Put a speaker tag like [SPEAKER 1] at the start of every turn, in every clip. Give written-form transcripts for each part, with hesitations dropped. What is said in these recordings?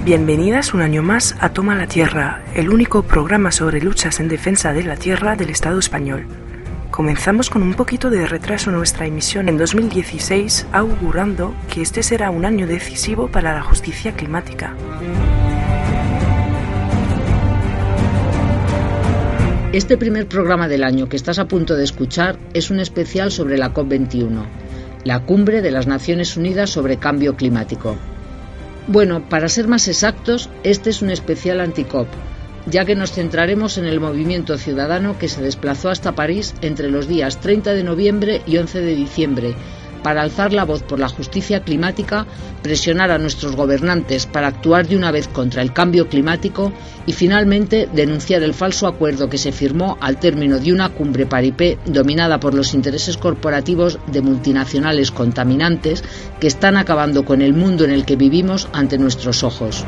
[SPEAKER 1] Bienvenidas un año más a Toma la Tierra, el único programa sobre luchas en defensa de la tierra del Estado español. Comenzamos con un poquito de retraso nuestra emisión en 2016, augurando que este será un año decisivo para la justicia climática.
[SPEAKER 2] Este primer programa del año que estás a punto de escuchar es un especial sobre la COP21, la Cumbre de las Naciones Unidas sobre Cambio Climático. Bueno, para ser más exactos, este es un especial anti-COP, ya que nos centraremos en el movimiento ciudadano que se desplazó hasta París entre los días 30 de noviembre y 11 de diciembre, para alzar la voz por la justicia climática, presionar a nuestros gobernantes para actuar de una vez contra el cambio climático y finalmente denunciar el falso acuerdo que se firmó al término de una cumbre paripé dominada por los intereses corporativos de multinacionales contaminantes que están acabando con el mundo en el que vivimos ante nuestros ojos.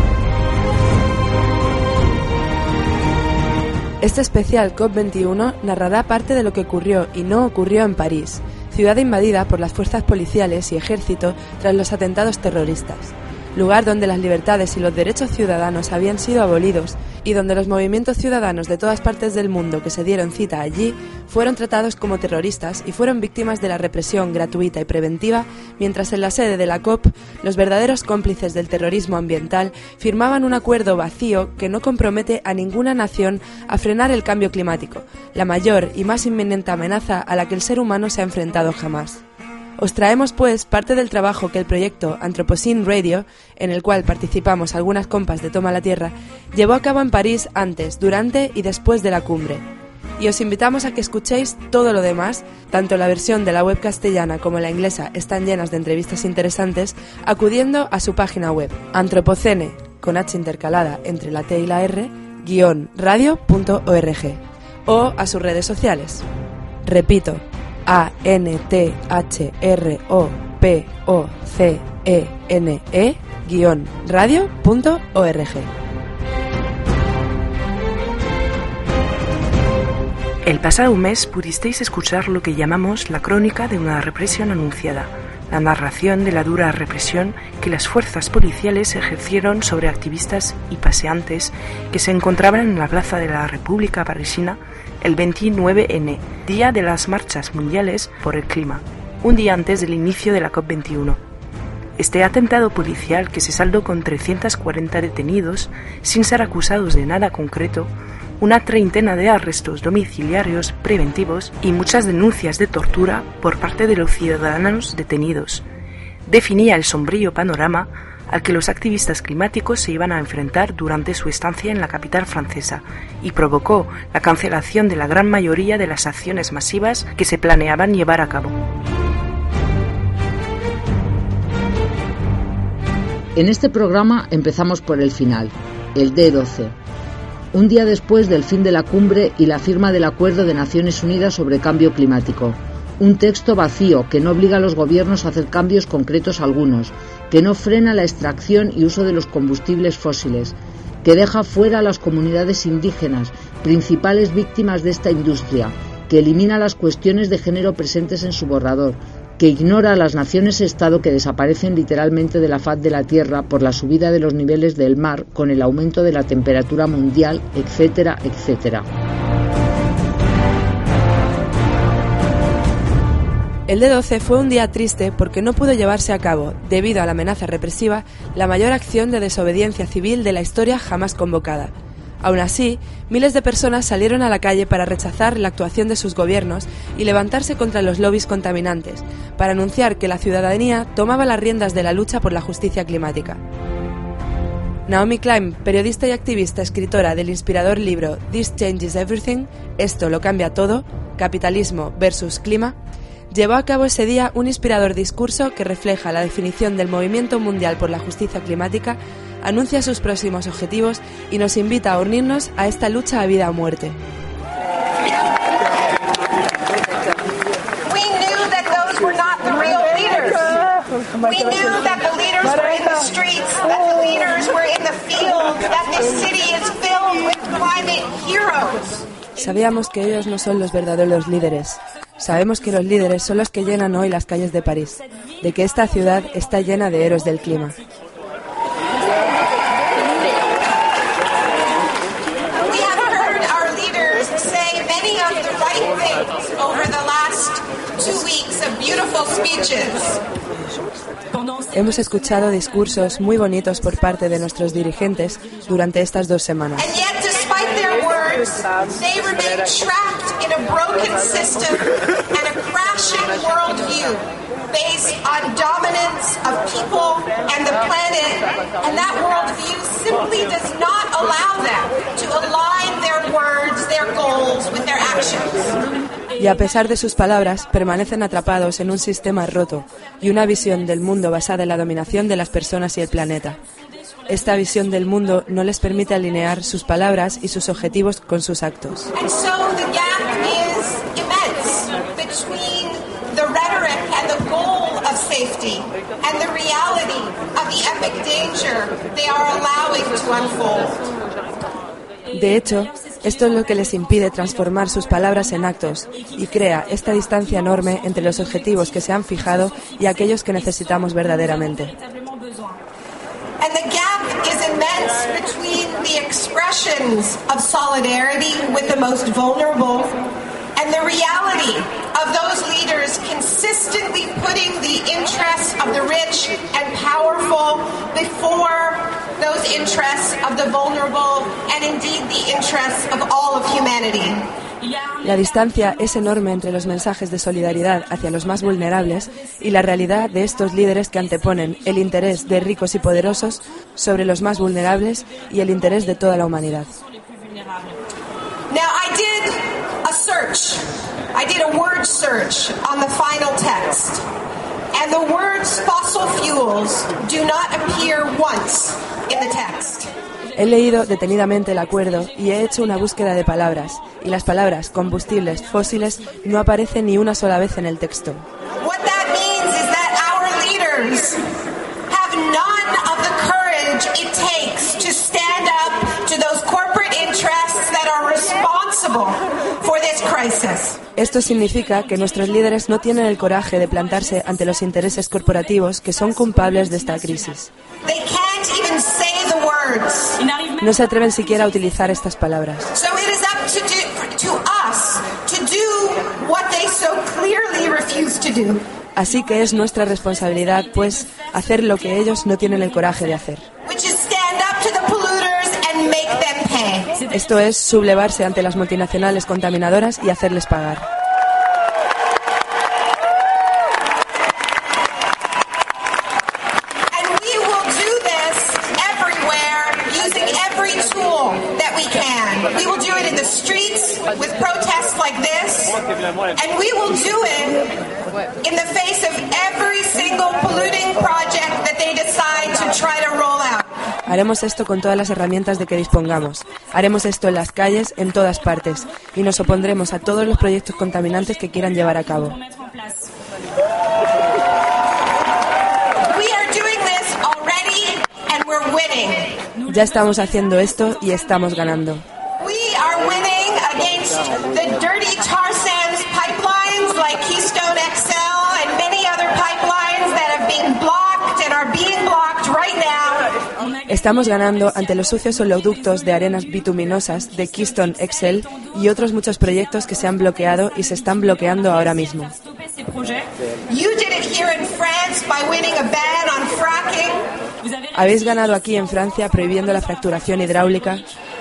[SPEAKER 3] Este especial COP21 narrará parte de lo que ocurrió y no ocurrió en París, ciudad invadida por las fuerzas policiales y ejército tras los atentados terroristas, lugar donde las libertades y los derechos ciudadanos habían sido abolidos y donde los movimientos ciudadanos de todas partes del mundo que se dieron cita allí fueron tratados como terroristas y fueron víctimas de la represión gratuita y preventiva, mientras en la sede de la COP los verdaderos cómplices del terrorismo ambiental firmaban un acuerdo vacío que no compromete a ninguna nación a frenar el cambio climático, la mayor y más inminente amenaza a la que el ser humano se ha enfrentado jamás. Os traemos, pues, parte del trabajo que el proyecto Anthropocene Radio, en el cual participamos algunas compas de Toma la Tierra, llevó a cabo en París antes, durante y después de la cumbre. Y os invitamos a que escuchéis todo lo demás, tanto la versión de la web castellana como la inglesa están llenas de entrevistas interesantes, acudiendo a su página web, Anthropocene, con H intercalada entre la T y la R, _radio.org, o a sus redes sociales. Repito, ANTHROPOCENE-radio.org.
[SPEAKER 1] El pasado mes pudisteis escuchar lo que llamamos la crónica de una represión anunciada, la narración de la dura represión que las fuerzas policiales ejercieron sobre activistas y paseantes que se encontraban en la plaza de la República parisina el 29N, Día de las Marchas Mundiales por el Clima, un día antes del inicio de la COP21. Este atentado policial, que se saldó con 340 detenidos, sin ser acusados de nada concreto, una treintena de arrestos domiciliarios preventivos y muchas denuncias de tortura por parte de los ciudadanos detenidos, definía el sombrío panorama al que los activistas climáticos se iban a enfrentar durante su estancia en la capital francesa y provocó la cancelación de la gran mayoría de las acciones masivas que se planeaban llevar a cabo.
[SPEAKER 2] En este programa empezamos por el final, el D12. Un día después del fin de la cumbre y la firma del Acuerdo de Naciones Unidas sobre Cambio Climático. Un texto vacío que no obliga a los gobiernos a hacer cambios concretos algunos, que no frena la extracción y uso de los combustibles fósiles, que deja fuera a las comunidades indígenas, principales víctimas de esta industria, que elimina las cuestiones de género presentes en su borrador, que ignora a las naciones-estado que desaparecen literalmente de la faz de la Tierra por la subida de los niveles del mar con el aumento de la temperatura mundial, etcétera, etcétera.
[SPEAKER 3] El D12 fue un día triste porque no pudo llevarse a cabo, debido a la amenaza represiva, la mayor acción de desobediencia civil de la historia jamás convocada. Aún así, miles de personas salieron a la calle para rechazar la actuación de sus gobiernos y levantarse contra los lobbies contaminantes, para anunciar que la ciudadanía tomaba las riendas de la lucha por la justicia climática. Naomi Klein, periodista y activista, escritora del inspirador libro This Changes Everything, Esto lo cambia todo, Capitalismo versus Clima, llevó a cabo ese día un inspirador discurso que refleja la definición del movimiento mundial por la justicia climática, anuncia sus próximos objetivos y nos invita a unirnos a esta lucha a vida o muerte. Sabíamos que ellos no son los verdaderos líderes. Sabemos que los líderes son los que llenan hoy las calles de París, de que esta ciudad está llena de héroes del clima. Hemos escuchado discursos muy bonitos por parte de nuestros dirigentes durante estas 2 semanas.
[SPEAKER 4] Based on dominance of people and the planet, and that worldview simply does not allow them to align their words, their goals with their actions.
[SPEAKER 3] Y a pesar de sus palabras, permanecen atrapados en un sistema roto y una visión del mundo basada en la dominación de las personas y el planeta. Esta visión del mundo no les permite alinear sus palabras y sus objetivos con sus actos.
[SPEAKER 4] And so the gap is immense between the rhetoric and the goal of safety and the reality of the epic danger they are allowing to unfold.
[SPEAKER 3] De hecho, esto es lo que les impide transformar sus palabras en actos y crea esta distancia enorme entre los objetivos que se han fijado y aquellos que necesitamos verdaderamente.
[SPEAKER 4] And the gap is immense between the expressions of solidarity with the most vulnerable and the reality of those leaders consistently putting the interests of the rich and powerful before those interests of the vulnerable and indeed the interests of all of humanity.
[SPEAKER 3] La distancia es enorme entre los mensajes de solidaridad hacia los más vulnerables y la realidad de estos líderes que anteponen el interés de ricos y poderosos sobre los más vulnerables y el interés de toda la humanidad.
[SPEAKER 4] Now, I did a word search on the final text, and the words fossil fuels do not appear once in the text.
[SPEAKER 3] He leído detenidamente el acuerdo y he hecho una búsqueda de palabras, y las palabras combustibles fósiles no aparecen ni una sola vez en el texto.
[SPEAKER 4] What that means is that our leaders have none of the courage it takes to stand up to those corporate interests that are responsible for this crisis.
[SPEAKER 3] Esto significa que nuestros líderes no tienen el coraje de plantarse ante los intereses corporativos que son culpables de esta crisis.
[SPEAKER 4] They can't even say the words.
[SPEAKER 3] No se atreven siquiera a utilizar estas palabras.
[SPEAKER 4] So it is up to us to do what they so clearly refuse to do.
[SPEAKER 3] Así que es nuestra responsabilidad, pues, hacer lo que ellos no tienen el coraje de hacer.
[SPEAKER 4] Which is stand up to the polluters and make them pay.
[SPEAKER 3] Esto es sublevarse ante las multinacionales contaminadoras y hacerles pagar.
[SPEAKER 4] And we will do this everywhere using every tool that we can. We will do it in the streets with protests like this, and we will do it in the face of every single polluting project that they decide to try to roll out.
[SPEAKER 3] Haremos esto con todas las herramientas de que dispongamos. Haremos esto en las calles, en todas partes, y nos opondremos a todos los proyectos contaminantes que quieran llevar a cabo.
[SPEAKER 4] We are doing this already and we're winning.
[SPEAKER 3] Ya estamos haciendo esto y estamos ganando.
[SPEAKER 4] We are winning against the dirty tar sands pipelines like Keystone XL and many other pipelines that have been blocked and are being blocked right now.
[SPEAKER 3] Estamos ganando ante los sucios oleoductos de arenas bituminosas de Keystone XL y otros muchos proyectos que se han bloqueado y se están bloqueando ahora mismo.
[SPEAKER 4] You did it here in France by winning a ban on fracking.
[SPEAKER 3] Habéis ganado aquí en Francia prohibiendo la fracturación hidráulica.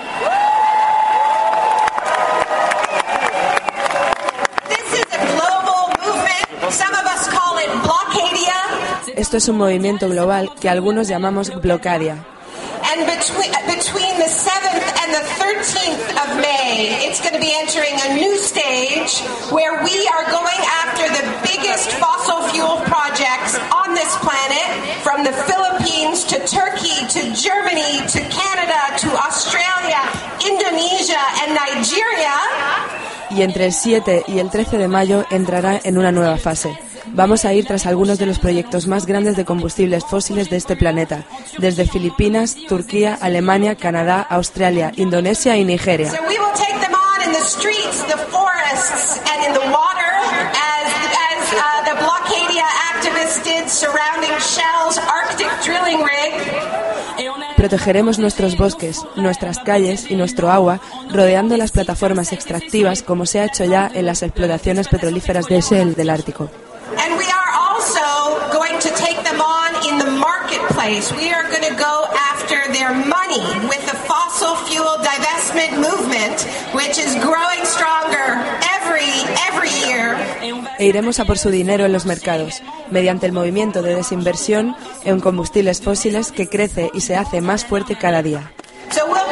[SPEAKER 4] This is a global movement. Some of us call it Blockadia.
[SPEAKER 3] Esto es un movimiento global que algunos llamamos Blocadia.
[SPEAKER 4] And between the 7th and the 13th of May, it's going to be entering a new stage where we are going after the biggest fossil fuel projects on this planet, from the Philippines to Turkey to Germany to Canada to Australia, Indonesia and Nigeria.
[SPEAKER 3] Y entre el 7 y el 13 de mayo entrará en una nueva fase. Vamos a ir tras algunos de los proyectos más grandes de combustibles fósiles de este planeta, desde Filipinas, Turquía, Alemania, Canadá, Australia, Indonesia y Nigeria.
[SPEAKER 4] So we will take them on in the streets, the forests, and in the water, as the Blockadia activists did surrounding Shell's Arctic drilling rig.
[SPEAKER 3] Protegeremos nuestros bosques, nuestras calles y nuestro agua, rodeando las plataformas extractivas como se ha hecho ya en las explotaciones petrolíferas de Shell del Ártico.
[SPEAKER 4] And we are also going to take them on in the place, we are going to go after their money with the fossil fuel divestment movement, which is growing stronger every year.
[SPEAKER 3] E iremos a por su dinero en los mercados, mediante el movimiento de desinversión en combustibles fósiles que crece y se hace más fuerte cada día.
[SPEAKER 4] So we're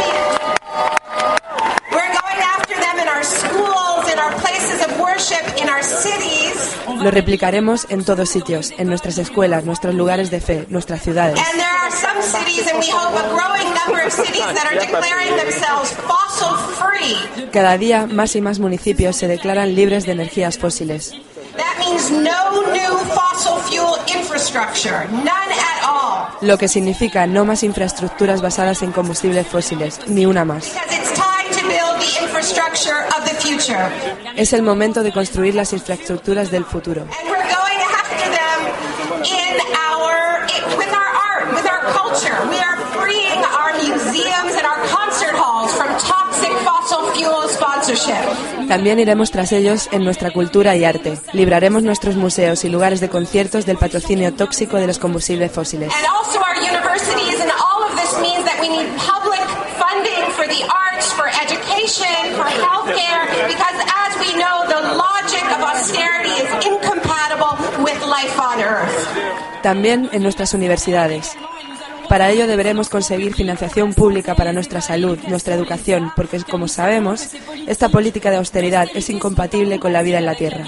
[SPEAKER 4] going after them in our schools, in our places of worship, in our cities.
[SPEAKER 3] Lo replicaremos en todos sitios, en nuestras escuelas, nuestros lugares de fe, nuestras ciudades.
[SPEAKER 4] And there are some cities, and we hope a growing number of cities that are declaring themselves fossil free.
[SPEAKER 3] Cada día más y más municipios se declaran libres de energías fósiles.
[SPEAKER 4] That means no new fossil fuel infrastructure, none at all.
[SPEAKER 3] Lo que significa no más infraestructuras basadas en combustibles fósiles, ni una más.
[SPEAKER 4] Because it's time to build the infrastructure of the future.
[SPEAKER 3] Es el momento de construir las infraestructuras del futuro.
[SPEAKER 4] And we're going after them with our art, with our culture. We are freeing our museums and our concert halls from toxic fossil fuel sponsorship.
[SPEAKER 3] También iremos tras ellos en nuestra cultura y arte. Libraremos nuestros museos y lugares de conciertos del patrocinio tóxico de los combustibles fósiles.
[SPEAKER 4] And also our universities, and all of this means that we need public funding for the arts, for education, for healthcare, because as we know, the logic of austerity is incompatible with life on Earth.
[SPEAKER 3] También en nuestras universidades. Para ello deberemos conseguir financiación pública para nuestra salud, nuestra educación, porque, como sabemos, esta política de austeridad es incompatible con la vida en la Tierra.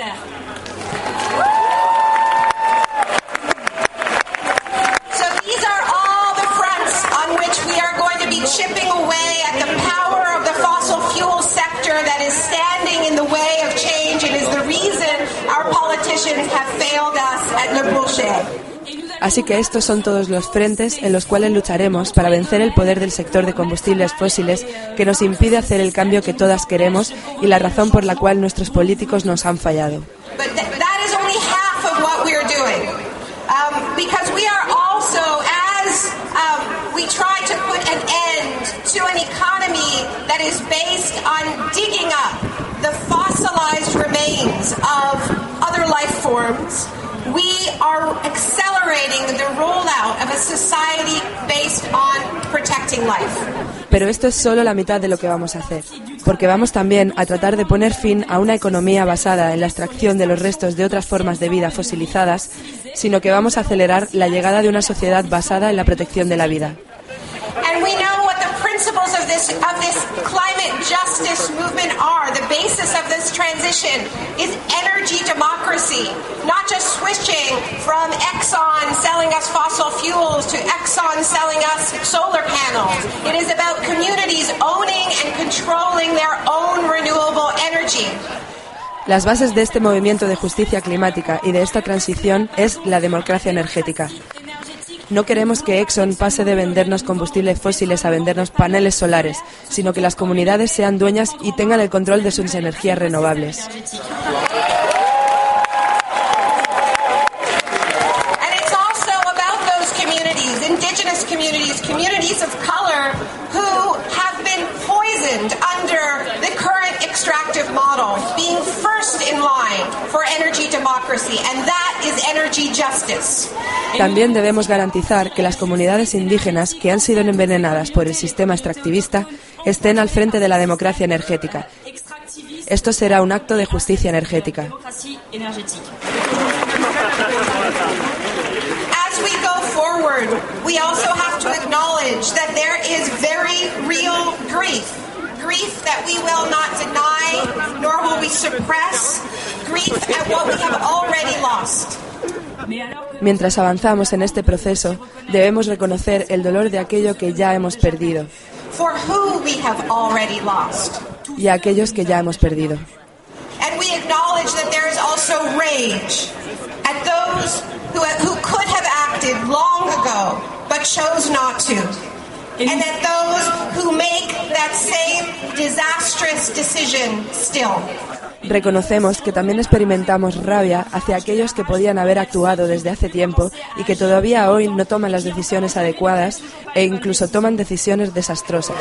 [SPEAKER 4] So these are all the fronts on which we are going to be chipping away at the power of the fossil fuel sector that is standing in the way of change and is the reason our politicians have failed us at Le Bourget.
[SPEAKER 3] Así que estos son todos los frentes en los cuales lucharemos para vencer el poder del sector de combustibles fósiles que nos impide hacer el cambio que todas queremos y la razón por la cual nuestros políticos nos han fallado.
[SPEAKER 4] But that is only half of what we are doing. Because we are also, as we try to put an end to an economy that is based on digging up the fossilized remains of other life forms, we are accelerating the rollout of a society based on protecting life.
[SPEAKER 3] Pero esto es solo la mitad de lo que vamos a hacer, porque vamos también a tratar de poner fin a una economía basada en la extracción de los restos de otras formas de vida fosilizadas, sino que vamos a acelerar la llegada de una sociedad basada en la protección de la vida.
[SPEAKER 4] And we know what the principles of this climate justice movement are. The basis of this transition is energy democracy, not just switching from Exxon selling us fossil fuels to Exxon selling us solar panels. It is about communities owning and controlling their own renewable energy.
[SPEAKER 3] Las bases de este movimiento de justicia climática y de esta transición es la democracia energética. No queremos que Exxon pase de vendernos combustibles fósiles a vendernos paneles solares, sino que las comunidades sean dueñas y tengan el control de sus energías renovables.
[SPEAKER 4] Communities of color who have been poisoned under the current extractive model, being first in line for energy democracy, and that is energy justice.
[SPEAKER 3] También debemos garantizar que las comunidades indígenas que han sido envenenadas por el sistema extractivista estén al frente de la democracia energética. Esto será un acto de justicia energética.
[SPEAKER 4] As we go forward, we also have to acknowledge that there is very real grief. Grief that we will not deny, nor will we suppress. Grief at what we have already lost.
[SPEAKER 3] Mientras avanzamos en este proceso, debemos reconocer el dolor de aquello que ya hemos perdido
[SPEAKER 4] For who we have already lost.
[SPEAKER 3] y a aquellos que ya hemos perdido.
[SPEAKER 4] And we acknowledge that there is also rage at those who could have acted long ago but chose not to. And at those who make that same disastrous decision still.
[SPEAKER 3] Reconocemos que también experimentamos rabia hacia aquellos que podían haber actuado desde hace tiempo y que todavía hoy no toman las decisiones adecuadas e incluso toman decisiones desastrosas.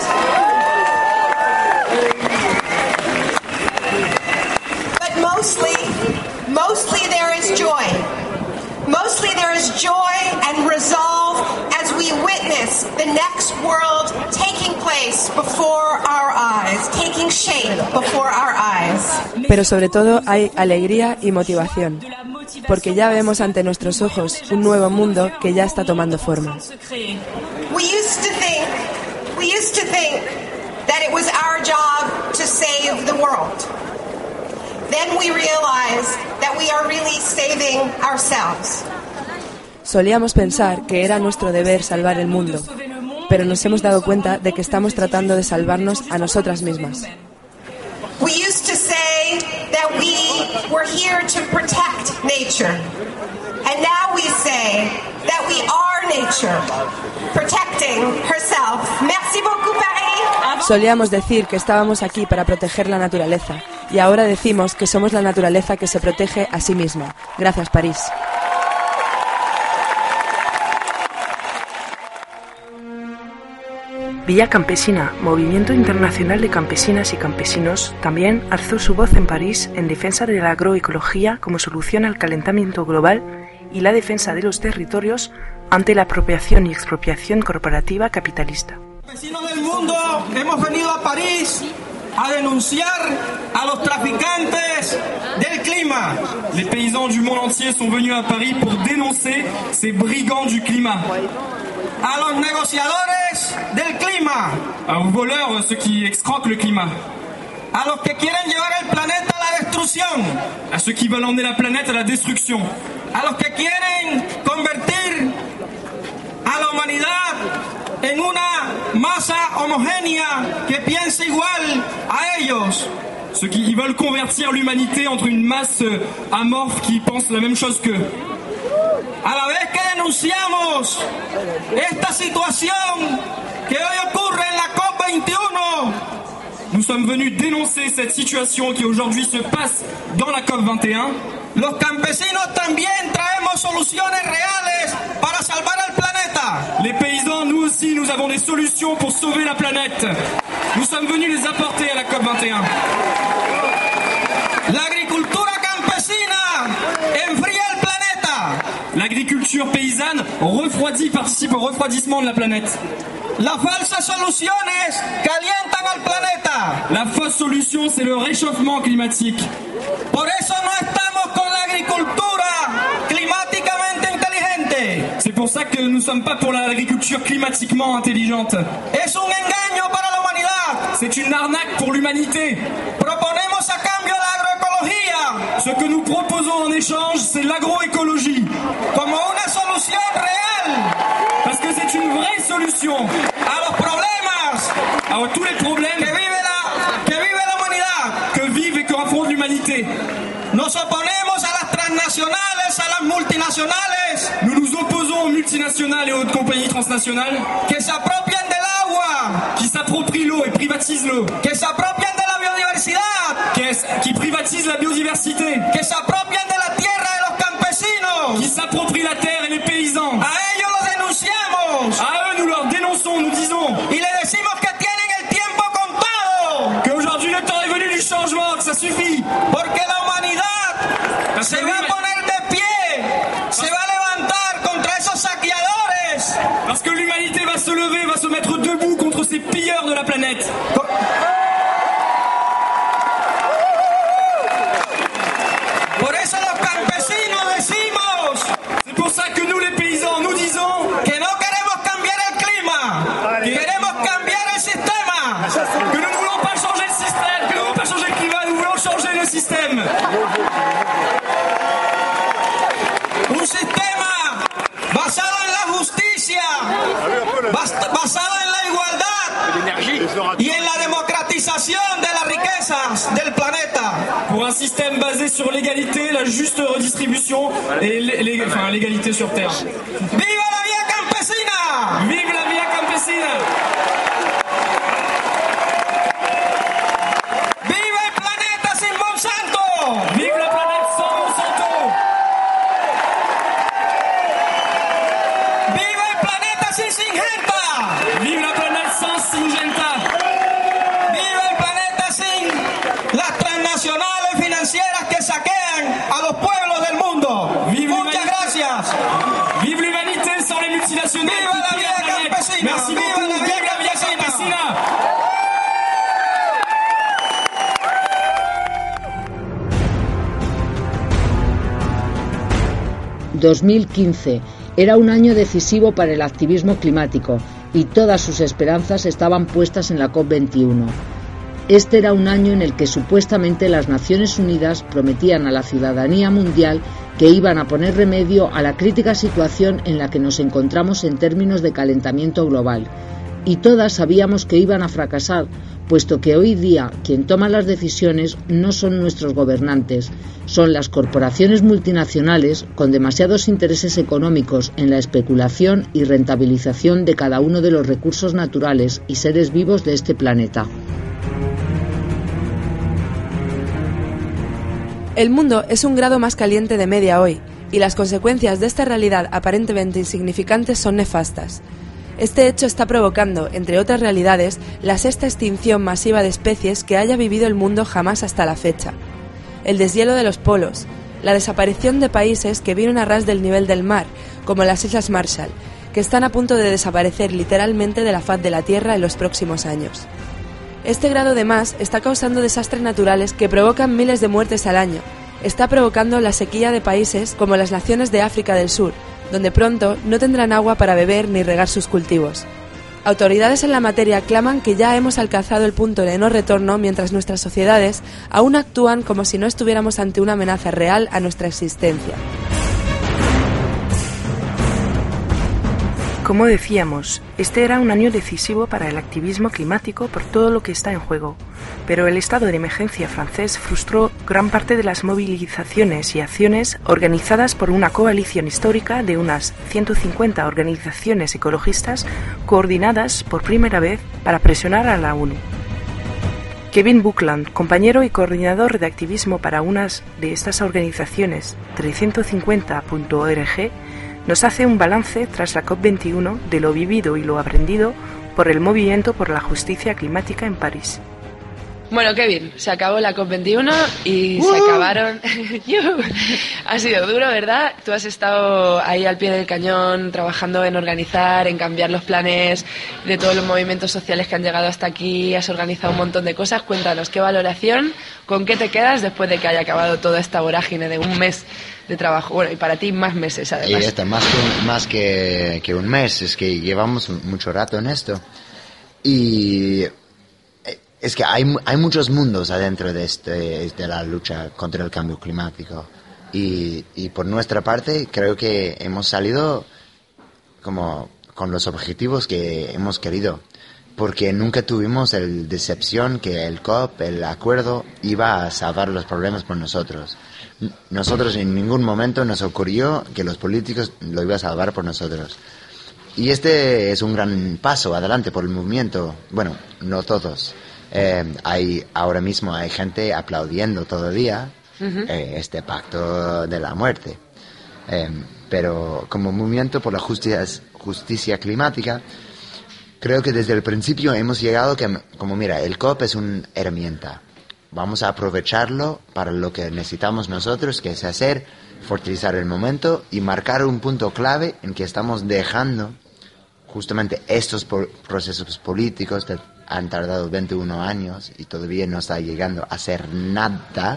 [SPEAKER 4] But mostly there is joy. Mostly there is joy and resolve world taking place before our eyes, taking shape before our eyes.
[SPEAKER 3] Pero sobre todo hay alegría y motivación, porque ya vemos ante nuestros ojos un nuevo mundo que ya está tomando forma.
[SPEAKER 4] We used to think that it was our job to save the world. Then we realized that we are really saving ourselves.
[SPEAKER 3] Solíamos pensar que era nuestro deber salvar el mundo, pero nos hemos dado cuenta de que estamos tratando de salvarnos a nosotras mismas.
[SPEAKER 4] We used to say that we were here to protect nature. And now we say that we are nature, protecting herself. Merci beaucoup, Paris.
[SPEAKER 3] Solíamos decir que estábamos aquí para proteger la naturaleza, y ahora decimos que somos la naturaleza que se protege a sí misma. Gracias, París.
[SPEAKER 1] Villa Campesina, Movimiento Internacional de Campesinas y Campesinos, también alzó su voz en París en defensa de la agroecología como solución al calentamiento global y la defensa de los territorios ante la apropiación y expropiación corporativa capitalista.
[SPEAKER 5] Campesinos del mundo, hemos venido a París a denunciar a los traficantes del clima.
[SPEAKER 6] Les paysans du monde entier sont venus à Paris pour dénoncer ces brigands du climat.
[SPEAKER 5] A los negociadores del clima.
[SPEAKER 6] Aux voleurs, ceux qui excroquent le climat.
[SPEAKER 5] A los que quieren llevar el planeta a la destrucción.
[SPEAKER 6] À ceux qui veulent emmener la planète à la destruction.
[SPEAKER 5] A los que quieren convertir a la humanidad en una masa homogénea que piense igual a ellos.
[SPEAKER 6] Ceux qui veulent convertir l'humanité entre une masse amorphe qui pense la même chose qu'eux.
[SPEAKER 5] A la vez que denunciamos esta situación que hoy ocurre en la COP21,
[SPEAKER 6] nous sommes venus dénoncer cette situation qui aujourd'hui se passe dans la COP21.
[SPEAKER 5] Los campesinos también traemos soluciones reales para salvar el planeta.
[SPEAKER 6] Les paysans, nous aussi, nous avons des solutions pour sauver la planète. Nous sommes venus les apporter à la COP21.
[SPEAKER 5] L'agricultura campesina enfría el planeta.
[SPEAKER 6] L'agriculture paysanne participe au refroidissement de la planète.
[SPEAKER 5] Las falsas soluciones calientan al planeta.
[SPEAKER 6] La fausse solution, c'est le réchauffement climatique.
[SPEAKER 5] Por eso no estamos con la agricultura climáticamente inteligente.
[SPEAKER 6] C'est pour ça que nous ne sommes pas pour l'agriculture climatiquement intelligente.
[SPEAKER 5] Es un engaño para la humanidad.
[SPEAKER 6] C'est une arnaque pour l'humanité.
[SPEAKER 5] Proponemos a cambio la agroecología.
[SPEAKER 6] Ce que nous proposons en échange, c'est l'agroécologie.
[SPEAKER 5] Como una solución real.
[SPEAKER 6] Parce que c'est une vraie solution
[SPEAKER 5] a los problemas,
[SPEAKER 6] à tous les problèmes
[SPEAKER 5] que vive la humanidad,
[SPEAKER 6] que vive et que affronte l'humanité.
[SPEAKER 5] Nos oponemos a las transnacionales, a las multinacionales.
[SPEAKER 6] Nous nous opposons aux multinationales et aux compagnies transnationales
[SPEAKER 5] que se apropian del agua,
[SPEAKER 6] qui s'approprient l'eau et privatisent l'eau,
[SPEAKER 5] que se apropian de la biodiversidad,
[SPEAKER 6] qui privatisent la biodiversité,
[SPEAKER 5] que se apropian de la tierra de los campesinos,
[SPEAKER 6] qui s'approprient la terre et les paysans.
[SPEAKER 5] A ellos los denunciamos.
[SPEAKER 6] À eux, nous leur dénonçons, nous disons.
[SPEAKER 5] Y le decimos que tienen el tiempo contado.
[SPEAKER 6] Qu'aujourd'hui le temps est venu du changement, que ça suffit.
[SPEAKER 5] Porque la humanidad se va a poner de pie, se va a levantar contra esos saqueadores.
[SPEAKER 6] Parce que l'humanité va se lever, va se mettre debout contre ces pilleurs de la planète.
[SPEAKER 5] Por eso los campesinos decimos.
[SPEAKER 6] C'est pour ça que nous les paysans, nous disons
[SPEAKER 5] que no queremos cambiar el clima, queremos cambiar el sistema.
[SPEAKER 6] Que nous ne voulons pas changer le système, que nous ne voulons pas changer le climat, nous voulons changer le système.
[SPEAKER 5] Un sistema basado en la justicia, basado en la igualdad y en la democratización de las riquezas del planeta.
[SPEAKER 6] Pour un système basé sur l'égalité, la juste redistribution et l'égalité sur Terre.
[SPEAKER 5] ¡Viva la vía campesina!
[SPEAKER 6] ¡Vive la vía campesina!
[SPEAKER 5] ¡Viva el planeta sin Monsanto!
[SPEAKER 6] ¡Vive la planète sans Monsanto!
[SPEAKER 5] ¡Viva el planeta sin Syngenta!
[SPEAKER 6] ¡Vive la planète sans Syngenta!
[SPEAKER 5] ¡Viva el planeta sin las transnacionales financieras que saquean a los pueblos del mundo! ¡Muchas gracias!
[SPEAKER 6] ¡Vive l'humanité sans les multinationales!
[SPEAKER 5] ¡Viva la vía campesina!
[SPEAKER 6] Merci
[SPEAKER 5] ¡Viva la vía
[SPEAKER 2] 2015 era un año decisivo para el activismo climático y todas sus esperanzas estaban puestas en la COP21. Este era un año en el que supuestamente las Naciones Unidas prometían a la ciudadanía mundial que iban a poner remedio a la crítica situación en la que nos encontramos en términos de calentamiento global. Y todas sabíamos que iban a fracasar, puesto que hoy día quien toma las decisiones no son nuestros gobernantes, son las corporaciones multinacionales con demasiados intereses económicos en la especulación y rentabilización de cada uno de los recursos naturales y seres vivos de este planeta.
[SPEAKER 3] El mundo es 1 grado más caliente de media hoy, y las consecuencias de esta realidad aparentemente insignificante son nefastas. Este hecho está provocando, entre otras realidades, la 6ª extinción masiva de especies que haya vivido el mundo jamás hasta la fecha. El deshielo de los polos, la desaparición de países que viven a ras del nivel del mar, como las Islas Marshall, que están a punto de desaparecer literalmente de la faz de la Tierra en los próximos años. Este grado de más está causando desastres naturales que provocan miles de muertes al año. Está provocando la sequía de países como las naciones de África del Sur, donde pronto no tendrán agua para beber ni regar sus cultivos. Autoridades en la materia claman que ya hemos alcanzado el punto de no retorno mientras nuestras sociedades aún actúan como si no estuviéramos ante una amenaza real a nuestra existencia.
[SPEAKER 1] Como decíamos, este era un año decisivo para el activismo climático por todo lo que está en juego, pero el estado de emergencia francés frustró gran parte de las movilizaciones y acciones organizadas por una coalición histórica de unas 150 organizaciones ecologistas coordinadas por primera vez para presionar a la ONU. Kevin Buckland, compañero y coordinador de activismo para unas de estas organizaciones, 350.org, nos hace un balance tras la COP21 de lo vivido y lo aprendido por el movimiento por la justicia climática en París.
[SPEAKER 3] Bueno, Kevin, se acabó la COP21 y se acabaron... Ha sido duro, ¿verdad? Tú has estado ahí al pie del cañón trabajando en organizar, en cambiar los planes de todos los movimientos sociales que han llegado hasta aquí, has organizado un montón de cosas. Cuéntanos, ¿qué valoración, con qué te quedas después de que haya acabado toda esta vorágine de un mes de trabajo? Bueno, y para ti más meses, además.
[SPEAKER 7] Y está más que un mes, es que llevamos mucho rato en esto. Y es que hay muchos mundos adentro de la lucha contra el cambio climático. Y por nuestra parte creo que hemos salido como con los objetivos que hemos querido. Porque nunca tuvimos la decepción que el COP, el acuerdo, iba a salvar los problemas por nosotros. Nosotros en ningún momento nos ocurrió que los políticos lo iban a salvar por nosotros. Y este es un gran paso adelante por el movimiento. Bueno, no todos. Ahora mismo hay gente aplaudiendo todavía este pacto de la muerte. Pero como movimiento por la justicia climática, creo que desde el principio hemos llegado que, como mira, el COP es una herramienta. Vamos a aprovecharlo para lo que necesitamos nosotros, que es fortalecer el momento y marcar un punto clave en que estamos dejando justamente estos procesos políticos que han tardado 21 años y todavía no está llegando a hacer nada.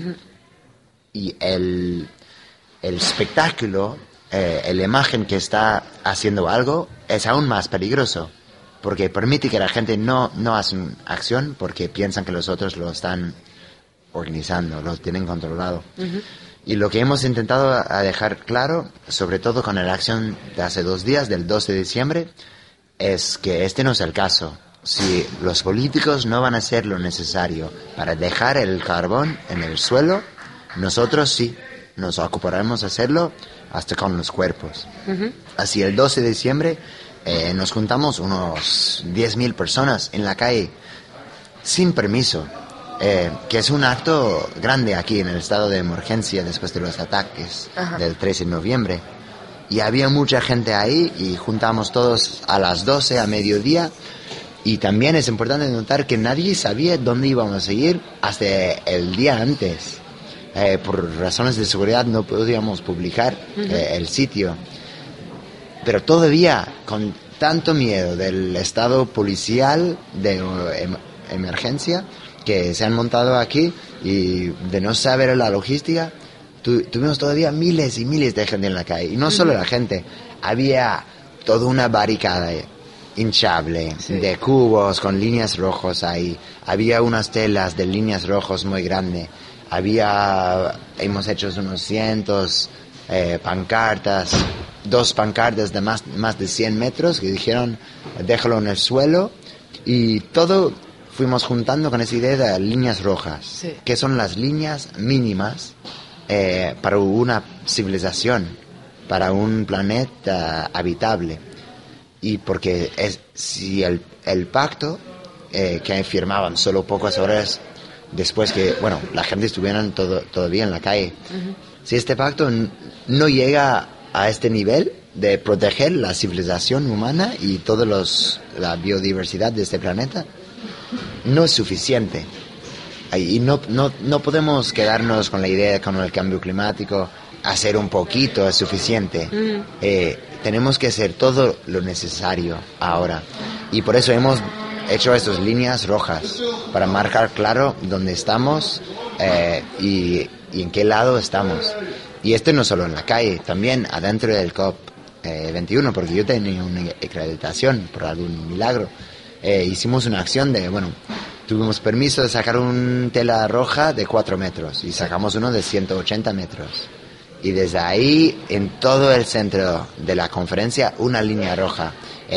[SPEAKER 7] Y el espectáculo, la imagen que está haciendo algo es aún más peligroso. Porque permite que la gente no hace acción porque piensan que los otros lo están organizando, lo tienen controlado. Y lo que hemos intentado dejar claro, sobre todo con la acción de hace 2 días, del 12 de diciembre, es que este no es el caso. Si los políticos no van a hacer lo necesario para dejar el carbón en el suelo, nosotros sí nos ocuparemos de hacerlo hasta con los cuerpos. Así el 12 de diciembre... nos juntamos unos 10.000 personas en la calle sin permiso, que es un acto grande aquí en el estado de emergencia después de los ataques del 13 de noviembre. Y había mucha gente ahí y juntamos todos a las 12 a mediodía. Y también es importante notar que nadie sabía dónde íbamos a ir hasta el día antes. Por razones de seguridad no podíamos publicar el sitio. Pero todavía, con tanto miedo del estado policial de emergencia que se han montado aquí y de no saber la logística, tuvimos todavía miles y miles de gente en la calle. Y no solo la gente, había toda una barricada hinchable de cubos con líneas rojas ahí. Había unas telas de líneas rojas muy grandes. Hemos hecho unos cientos pancartas, 2 pancartas de más de 100 metros que dijeron déjalo en el suelo, y todo fuimos juntando con esa idea de líneas rojas, que son las líneas mínimas para una civilización, para un planeta habitable. Y porque si el pacto que firmaban solo pocas horas después que, la gente estuviera todavía en la calle, si este pacto no llega a este nivel de proteger la civilización humana y toda la biodiversidad de este planeta, no es suficiente. Y no podemos quedarnos con la idea de con el cambio climático hacer un poquito es suficiente. Tenemos que hacer todo lo necesario ahora, y por eso hemos hecho estas líneas rojas para marcar claro dónde estamos y en qué lado estamos. Y esto no solo en la calle, también adentro del COP21, porque yo tenía una acreditación por algún milagro. Hicimos una acción tuvimos permiso de sacar una tela roja de 4 metros y sacamos uno de 180 metros. Y desde ahí, en todo el centro de la conferencia, una línea roja.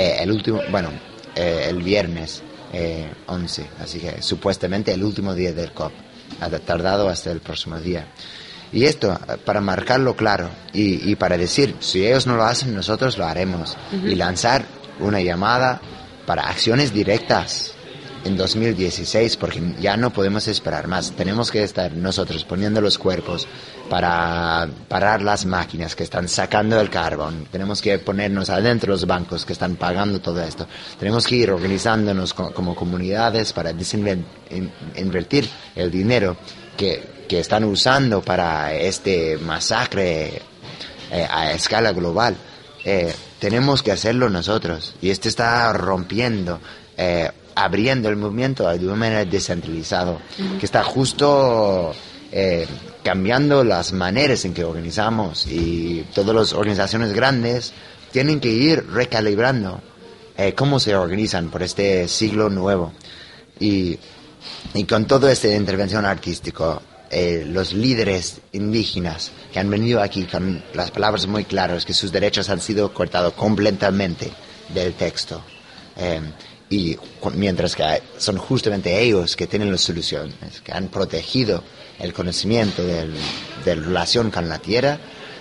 [SPEAKER 7] El viernes 11, así que supuestamente el último día del COP. Ha tardado hasta el próximo día. Y esto, para marcarlo claro y para decir, si ellos no lo hacen, nosotros lo haremos. Y lanzar una llamada para acciones directas en 2016, porque ya no podemos esperar más. Tenemos que estar nosotros poniendo los cuerpos para parar las máquinas que están sacando el carbón. Tenemos que ponernos adentro los bancos que están pagando todo esto. Tenemos que ir organizándonos como comunidades para invertir el dinero que están usando para este masacre a escala global. Tenemos que hacerlo nosotros, y esto está rompiendo, abriendo el movimiento de una manera descentralizada, que está justo cambiando las maneras en que organizamos, y todas las organizaciones grandes tienen que ir recalibrando cómo se organizan por este siglo nuevo. Y con toda esta intervención artística, los líderes indígenas que han venido aquí con las palabras muy claras, que sus derechos han sido cortados completamente del texto, mientras que son justamente ellos que tienen las soluciones, que han protegido el conocimiento de la relación con la tierra,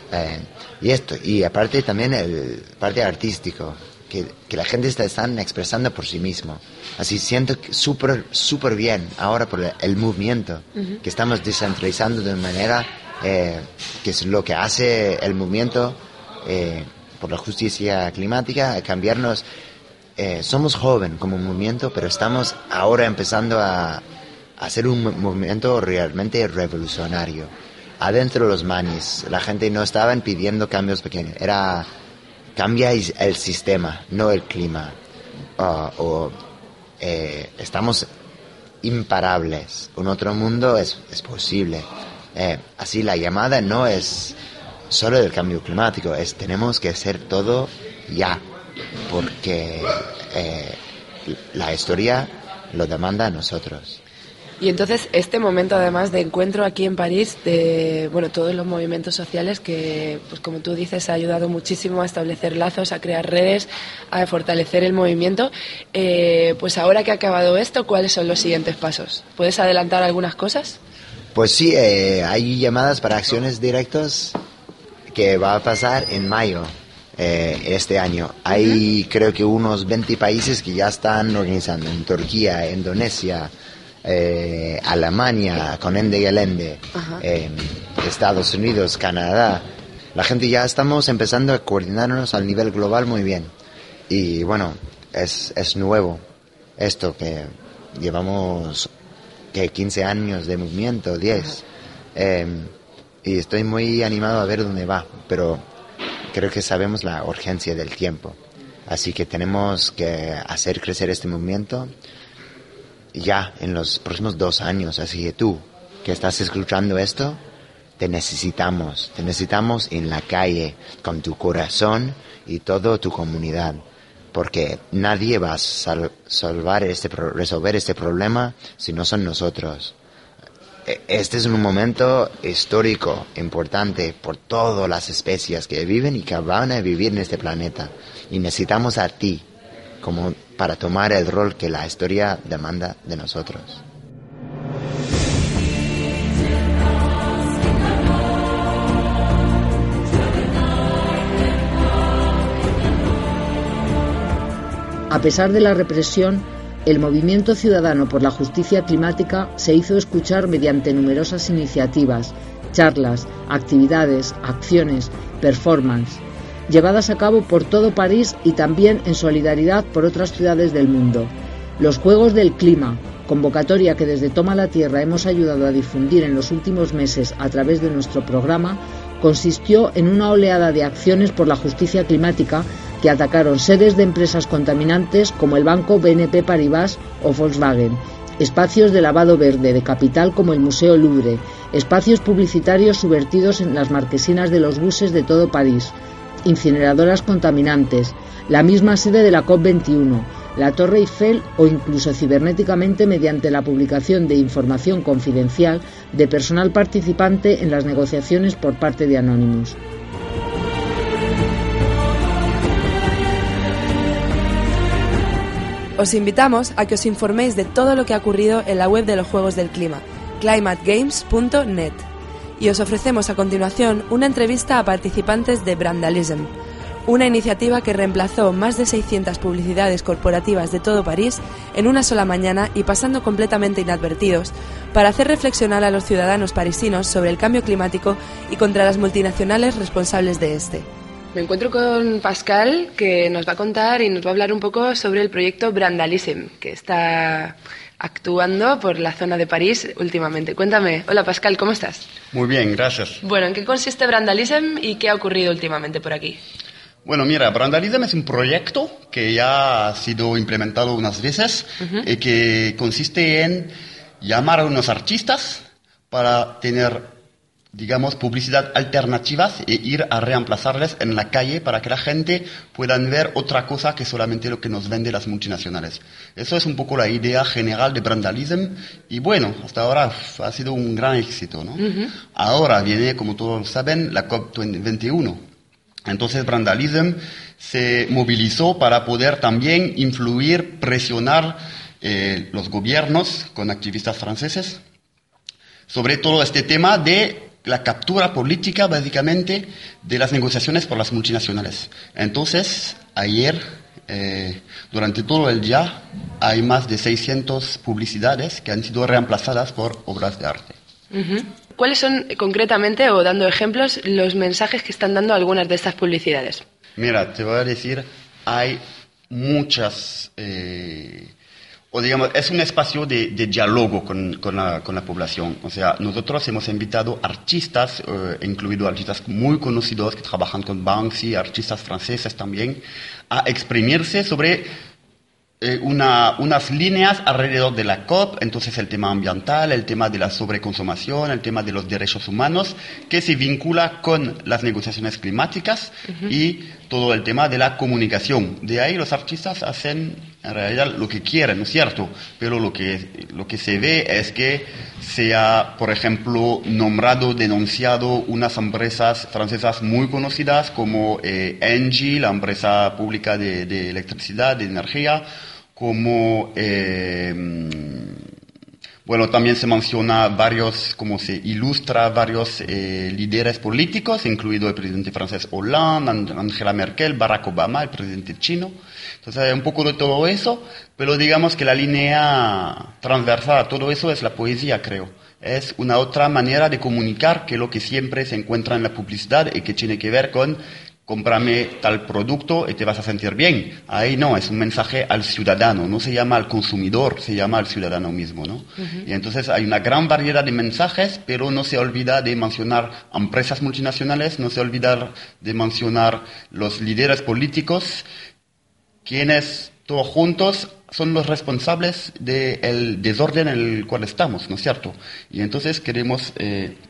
[SPEAKER 7] y aparte también el parte artístico, que la gente están expresando por sí mismo. Así siento súper bien ahora por el movimiento, que estamos descentralizando de una manera que es lo que hace el movimiento por la justicia climática, cambiarnos. Somos jóvenes como movimiento, pero estamos ahora empezando a hacer un movimiento realmente revolucionario. Adentro de los manis, la gente no estaba pidiendo cambios pequeños, era cambia el sistema, no el clima. Estamos imparables. Un otro mundo es posible. Así la llamada no es solo del cambio climático, tenemos que hacer todo ya, porque la historia lo demanda a nosotros.
[SPEAKER 3] Y entonces este momento, además de encuentro aquí en París, de todos los movimientos sociales que, pues como tú dices, ha ayudado muchísimo a establecer lazos, a crear redes, a fortalecer el movimiento, pues ahora que ha acabado esto, ¿cuáles son los siguientes pasos? ¿Puedes adelantar algunas cosas?
[SPEAKER 7] Pues sí, hay llamadas para acciones directas que va a pasar en mayo este año. Hay creo que unos 20 países que ya están organizando, en Turquía, Indonesia, Alemania, con Ende Gelände, Estados Unidos, Canadá. La gente ya estamos empezando a coordinarnos al nivel global muy bien. Y es nuevo esto, que llevamos 15 años de movimiento, 10. Y estoy muy animado a ver dónde va, pero creo que sabemos la urgencia del tiempo. Así que tenemos que hacer crecer este movimiento ya en los próximos 2 años. Así que tú, que estás escuchando esto, te necesitamos en la calle, con tu corazón y toda tu comunidad, porque nadie va a resolver este problema si no son nosotros. Este es un momento histórico, importante por todas las especies que viven y que van a vivir en este planeta, y necesitamos a ti como para tomar el rol que la historia demanda de nosotros.
[SPEAKER 2] A pesar de la represión, el movimiento ciudadano por la justicia climática se hizo escuchar mediante numerosas iniciativas, charlas, actividades, acciones, performances, llevadas a cabo por todo París y también en solidaridad por otras ciudades del mundo. Los Juegos del Clima, convocatoria que desde Toma la Tierra hemos ayudado a difundir en los últimos meses a través de nuestro programa, consistió en una oleada de acciones por la justicia climática que atacaron sedes de empresas contaminantes como el banco BNP Paribas o Volkswagen, espacios de lavado verde de capital como el Museo Louvre, espacios publicitarios subvertidos en las marquesinas de los buses de todo París, incineradoras contaminantes, la misma sede de la COP21, la Torre Eiffel o incluso cibernéticamente mediante la publicación de información confidencial de personal participante en las negociaciones por parte de Anonymous.
[SPEAKER 3] Os invitamos a que os informéis de todo lo que ha ocurrido en la web de los Juegos del Clima, climategames.net, y os ofrecemos a continuación una entrevista a participantes de Brandalism, una iniciativa que reemplazó más de 600 publicidades corporativas de todo París en una sola mañana y pasando completamente inadvertidos, para hacer reflexionar a los ciudadanos parisinos sobre el cambio climático y contra las multinacionales responsables de este. Me encuentro con Pascal, que nos va a contar y nos va a hablar un poco sobre el proyecto Brandalism, que está actuando por la zona de París últimamente. Cuéntame. Hola Pascal, ¿cómo estás?
[SPEAKER 8] Muy bien, gracias.
[SPEAKER 3] Bueno, ¿en qué consiste Brandalism y qué ha ocurrido últimamente por aquí?
[SPEAKER 8] Bueno, mira, Brandalism es un proyecto que ya ha sido implementado unas veces y que consiste en llamar a unos artistas para tener, digamos, publicidad alternativas e ir a reemplazarles en la calle para que la gente pueda ver otra cosa que solamente lo que nos vende las multinacionales. Eso es un poco la idea general de Brandalism y bueno, hasta ahora ha sido un gran éxito, ¿no? Ahora viene, como todos saben, la COP21. Entonces Brandalism se movilizó para poder también influir, presionar los gobiernos con activistas franceses sobre todo este tema de la captura política, básicamente, de las negociaciones por las multinacionales. Entonces, ayer, durante todo el día, hay más de 600 publicidades que han sido reemplazadas por obras de arte.
[SPEAKER 3] ¿Cuáles son, concretamente, o dando ejemplos, los mensajes que están dando algunas de estas publicidades?
[SPEAKER 8] Mira, te voy a decir, hay muchas... o digamos, es un espacio de diálogo con la población. O sea, nosotros hemos invitado artistas, incluido artistas muy conocidos que trabajan con Banksy, artistas franceses también, a exprimirse sobre unas líneas alrededor de la COP, entonces el tema ambiental, el tema de la sobreconsumación, el tema de los derechos humanos, que se vincula con las negociaciones climáticas y todo el tema de la comunicación. De ahí los artistas hacen en realidad lo que quieren, ¿no es cierto? Pero lo que se ve es que se ha, por ejemplo, denunciado unas empresas francesas muy conocidas como Engie, la empresa pública de electricidad, de energía, como, bueno, también se menciona se ilustra varios líderes políticos, incluido el presidente francés Hollande, Angela Merkel, Barack Obama, el presidente chino. Entonces hay un poco de todo eso, pero digamos que la línea transversal a todo eso es la poesía, creo. Es una otra manera de comunicar que lo que siempre se encuentra en la publicidad y que tiene que ver con cómprame tal producto y te vas a sentir bien. Ahí no, es un mensaje al ciudadano, no se llama al consumidor, se llama al ciudadano mismo, ¿no? Y entonces hay una gran variedad de mensajes, pero no se olvida de mencionar empresas multinacionales, no se olvida de mencionar los líderes políticos, quienes todos juntos son los responsables del desorden en el cual estamos, ¿no es cierto? Y entonces queremos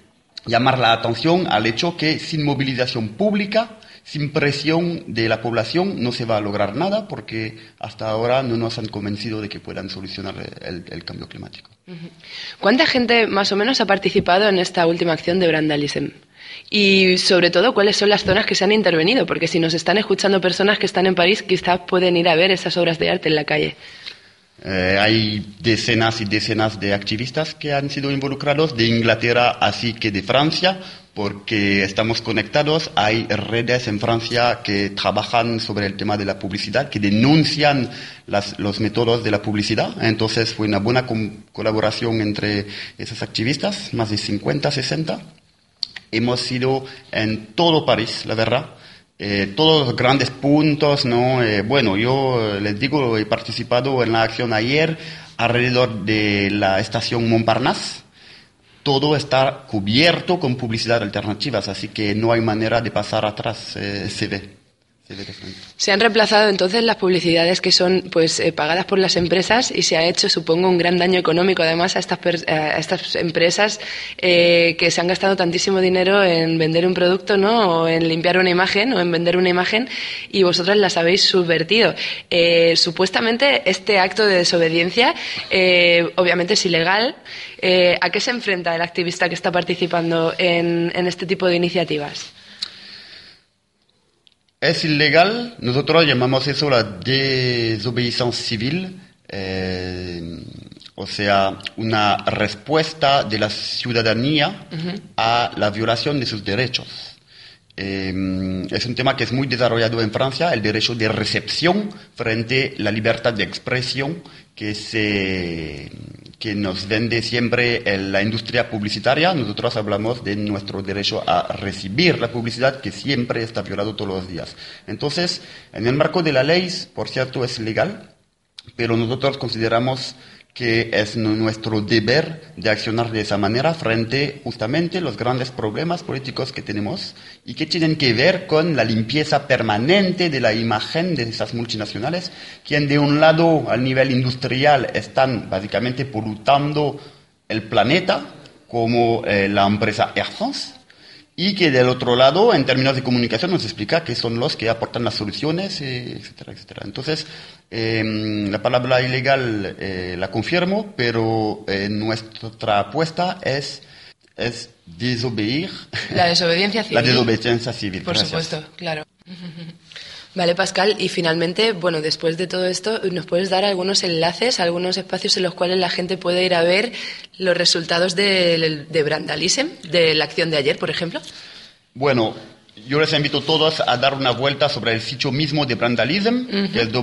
[SPEAKER 8] llamar la atención al hecho que sin movilización pública, sin presión de la población, no se va a lograr nada, porque hasta ahora no nos han convencido de que puedan solucionar el cambio climático.
[SPEAKER 3] ¿Cuánta gente más o menos ha participado en esta última acción de Brandalism? Y sobre todo, ¿cuáles son las zonas que se han intervenido? Porque si nos están escuchando personas que están en París, quizás pueden ir a ver esas obras de arte en la calle.
[SPEAKER 8] Hay decenas y decenas de activistas que han sido involucrados, de Inglaterra así que de Francia, porque estamos conectados. Hay redes en Francia que trabajan sobre el tema de la publicidad, que denuncian los métodos de la publicidad. Entonces fue una buena colaboración entre esos activistas, más de 50, 60. Hemos ido en todo París, la verdad. Todos los grandes puntos, ¿no? Bueno, yo les digo, he participado en la acción ayer alrededor de la estación Montparnasse. Todo está cubierto con publicidad alternativas, así que no hay manera de pasar atrás, se ve de frente.
[SPEAKER 3] Se han reemplazado entonces las publicidades que son pagadas por las empresas y se ha hecho, supongo, un gran daño económico además a estas empresas que se han gastado tantísimo dinero en vender un producto, ¿no? O en limpiar una imagen o en vender una imagen, y vosotras las habéis subvertido. Supuestamente este acto de desobediencia obviamente es ilegal. ¿A qué se enfrenta el activista que está participando en este tipo de iniciativas?
[SPEAKER 8] Es ilegal, nosotros llamamos eso la desobediencia civil, o sea, una respuesta de la ciudadanía a la violación de sus derechos. Es un tema que es muy desarrollado en Francia, el derecho de recepción frente a la libertad de expresión que nos vende siempre la industria publicitaria. Nosotros hablamos de nuestro derecho a recibir la publicidad, que siempre está violado todos los días. Entonces, en el marco de la ley, por cierto, es legal, pero nosotros consideramos que es nuestro deber de accionar de esa manera frente justamente a los grandes problemas políticos que tenemos y que tienen que ver con la limpieza permanente de la imagen de esas multinacionales, que de un lado, al nivel industrial, están básicamente pollutando el planeta, como la empresa Air France, y que del otro lado, en términos de comunicación, nos explica que son los que aportan las soluciones, etcétera, etcétera. Entonces, la palabra ilegal la confirmo, pero nuestra apuesta es desobedir.
[SPEAKER 3] La desobediencia civil.
[SPEAKER 8] La desobediencia civil.
[SPEAKER 3] Por
[SPEAKER 8] Gracias.
[SPEAKER 3] supuesto, claro. Vale, Pascal, y finalmente, bueno, después de todo esto, ¿nos puedes dar algunos enlaces, algunos espacios en los cuales la gente puede ir a ver los resultados de Brandalism, de la acción de ayer, por ejemplo?
[SPEAKER 8] Bueno, yo les invito a todos a dar una vuelta sobre el sitio mismo de Brandalism, que es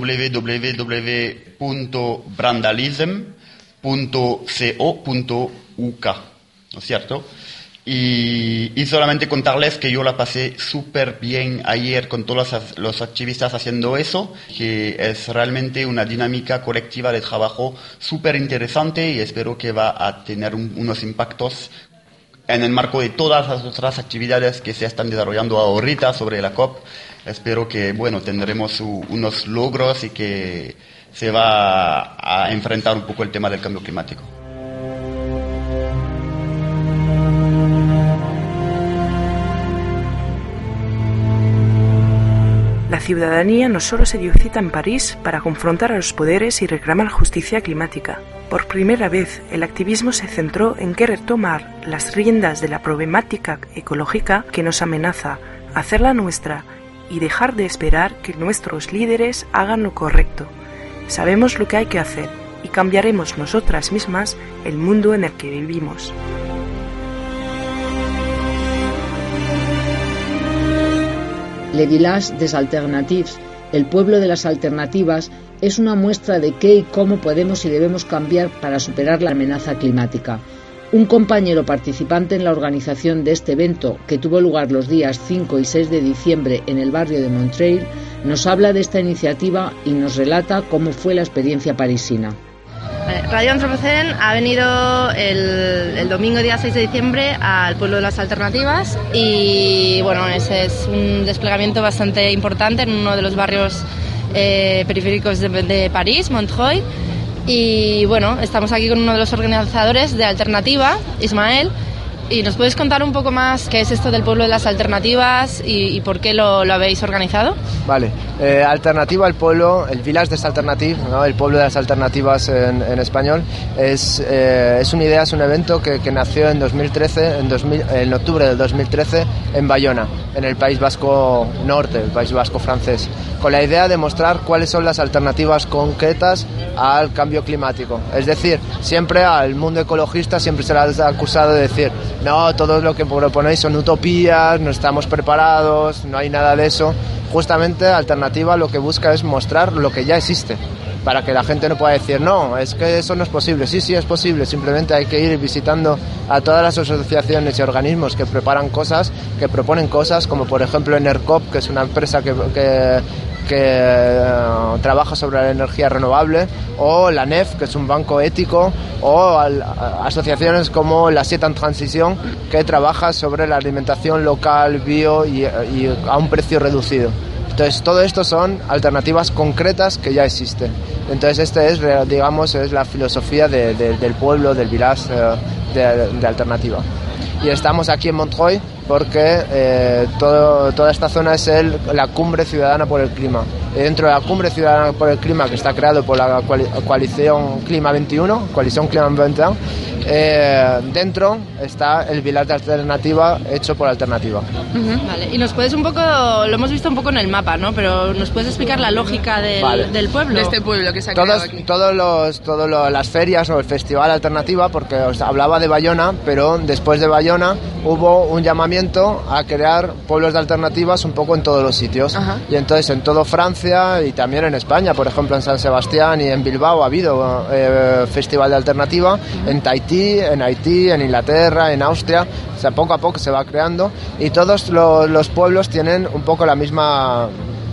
[SPEAKER 8] www.brandalism.co.uk, ¿no es cierto? Y solamente contarles que yo la pasé súper bien ayer con todos los activistas haciendo eso, que es realmente una dinámica colectiva de trabajo súper interesante y espero que va a tener unos impactos en el marco de todas las otras actividades que se están desarrollando ahorita sobre la COP. Espero que, bueno, tendremos unos logros y que se va a enfrentar un poco el tema del cambio climático.
[SPEAKER 1] La ciudadanía no solo se dio cita en París para confrontar a los poderes y reclamar justicia climática. Por primera vez, el activismo se centró en querer tomar las riendas de la problemática ecológica que nos amenaza, hacerla nuestra y dejar de esperar que nuestros líderes hagan lo correcto. Sabemos lo que hay que hacer y cambiaremos nosotras mismas el mundo en el que vivimos.
[SPEAKER 2] Le Village des Alternatives, el pueblo de las alternativas, es una muestra de qué y cómo podemos y debemos cambiar para superar la amenaza climática. Un compañero participante en la organización de este evento, que tuvo lugar los días 5 y 6 de diciembre en el barrio de Montreuil, nos habla de esta iniciativa y nos relata cómo fue la experiencia parisina.
[SPEAKER 9] Radio Antropocén ha venido el domingo día 6 de diciembre al pueblo de las alternativas y bueno, ese es un desplegamiento bastante importante en uno de los barrios periféricos de París, Montreuil, y bueno, estamos aquí con uno de los organizadores de Alternativa, Ismael, ¿Y nos puedes contar un poco más qué es esto del pueblo de las alternativas y por qué lo habéis organizado?
[SPEAKER 10] Vale, Alternativa, el pueblo, el Village des Alternatives, ¿no? El pueblo de las alternativas en español, es una idea, es un evento que nació en 2013, en octubre del 2013, en Bayona, en el País Vasco Norte, el País Vasco francés, con la idea de mostrar cuáles son las alternativas concretas al cambio climático. Es decir, siempre al mundo ecologista siempre se les ha acusado de decir: no, todo lo que proponéis son utopías, no estamos preparados, no hay nada de eso. Justamente Alternativa lo que busca es mostrar lo que ya existe, para que la gente no pueda decir: no, es que eso no es posible. Sí, es posible, simplemente hay que ir visitando a todas las asociaciones y organismos que preparan cosas, que proponen cosas, como por ejemplo Enercop, que es una empresa que trabaja sobre la energía renovable, o la NEF, que es un banco ético, o asociaciones como la Siete en Transición, que trabaja sobre la alimentación local, bio y a un precio reducido. Entonces, todo esto son alternativas concretas que ya existen. Entonces, es la filosofía del pueblo, del village de Alternativa. Y estamos aquí en Montreuil porque toda esta zona es la Cumbre Ciudadana por el Clima. Y dentro de la Cumbre Ciudadana por el Clima, que está creado por la Coalición Clima 21, Coalición Clima 21, dentro está el Village de Alternativa hecho por Alternativa.
[SPEAKER 9] Vale, y nos puedes un poco, lo hemos visto un poco en el mapa, ¿no? Pero nos puedes explicar la lógica del pueblo.
[SPEAKER 3] De este pueblo que se ha creado aquí.
[SPEAKER 10] Todas las ferias o el festival Alternativa, porque os hablaba de Bayona, pero después de Bayona hubo un llamamiento a crear pueblos de alternativas un poco en todos los sitios. Ajá. Y entonces en todo Francia y también en España, por ejemplo en San Sebastián y en Bilbao ha habido festival de alternativa. En Tahití, en Haití, en Inglaterra, en Austria, o sea, poco a poco se va creando, y todos los pueblos tienen un poco la misma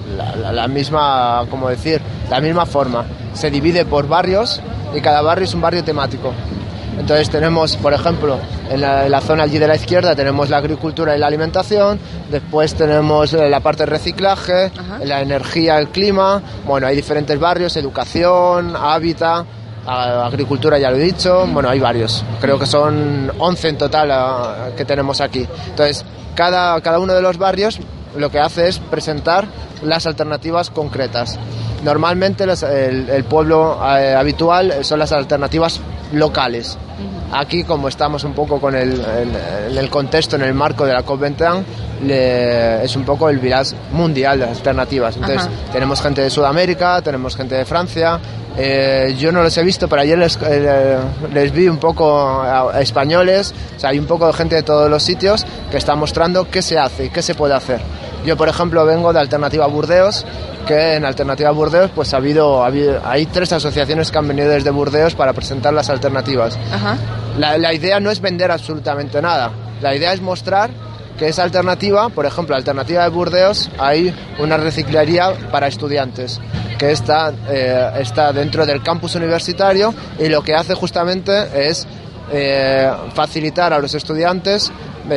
[SPEAKER 10] forma. Se divide por barrios y cada barrio es un barrio temático. Entonces tenemos, por ejemplo, en la zona allí de la izquierda tenemos la agricultura y la alimentación, después tenemos la parte de reciclaje, ajá, la energía, el clima, bueno, hay diferentes barrios, educación, hábitat, agricultura ya lo he dicho, bueno, hay varios, creo que son 11 en total que tenemos aquí. Entonces, cada uno de los barrios lo que hace es presentar las alternativas concretas. Normalmente el pueblo habitual son las alternativas locales. Aquí, como estamos un poco con el contexto, en el marco de la COP21, es un poco el village mundial de las alternativas. Entonces, ajá, tenemos gente de Sudamérica, tenemos gente de Francia. Yo no los he visto, pero ayer les vi un poco a españoles. O sea, hay un poco de gente de todos los sitios que está mostrando qué se hace y qué se puede hacer. Yo, por ejemplo, vengo de Alternativa Burdeos, que en Alternativa Burdeos pues hay 3 asociaciones que han venido desde Burdeos para presentar las alternativas. Ajá. La idea no es vender absolutamente nada. La idea es mostrar que esa alternativa, por ejemplo, Alternativa de Burdeos, hay una reciclería para estudiantes que está dentro del campus universitario, y lo que hace justamente es facilitar a los estudiantes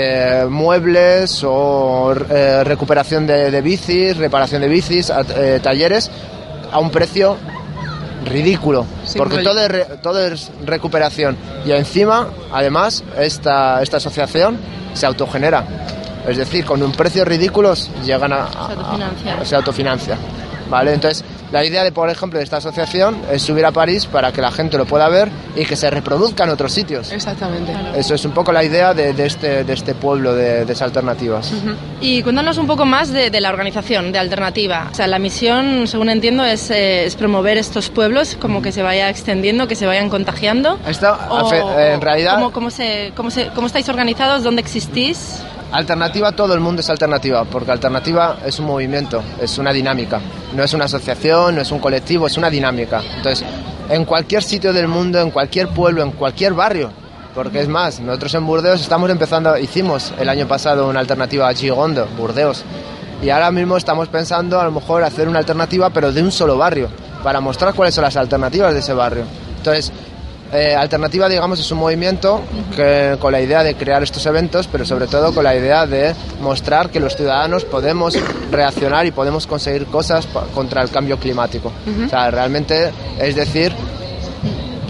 [SPEAKER 10] muebles o recuperación de bicis, reparación de bicis, talleres a un precio ridículo, porque todo es recuperación, y encima, además, esta asociación se autogenera, es decir, con un precio ridículo llegan se autofinancia. ¿Vale? Entonces, la idea de, por ejemplo, de esta asociación es subir a París para que la gente lo pueda ver y que se reproduzca en otros sitios.
[SPEAKER 3] Exactamente.
[SPEAKER 10] Eso es un poco la idea de este pueblo de alternativas.
[SPEAKER 9] Uh-huh. Y cuéntanos un poco más de la organización de Alternativa. O sea, la misión, según entiendo, es promover estos pueblos, como que se vaya extendiendo, que se vayan contagiando.
[SPEAKER 10] En realidad,
[SPEAKER 9] ¿cómo estáis organizados? ¿Dónde existís?
[SPEAKER 10] Alternativa, todo el mundo es Alternativa, porque Alternativa es un movimiento, es una dinámica, no es una asociación, no es un colectivo, es una dinámica. Entonces, en cualquier sitio del mundo, en cualquier pueblo, en cualquier barrio, porque es más, nosotros en Burdeos hicimos el año pasado una alternativa a Gigondo, Burdeos, y ahora mismo estamos pensando a lo mejor hacer una alternativa, pero de un solo barrio, para mostrar cuáles son las alternativas de ese barrio. Entonces, Alternativa, digamos, es un movimiento que, con la idea de crear estos eventos, pero sobre todo con la idea de mostrar que los ciudadanos podemos reaccionar y podemos conseguir cosas contra el cambio climático. Uh-huh. O sea, realmente, es decir,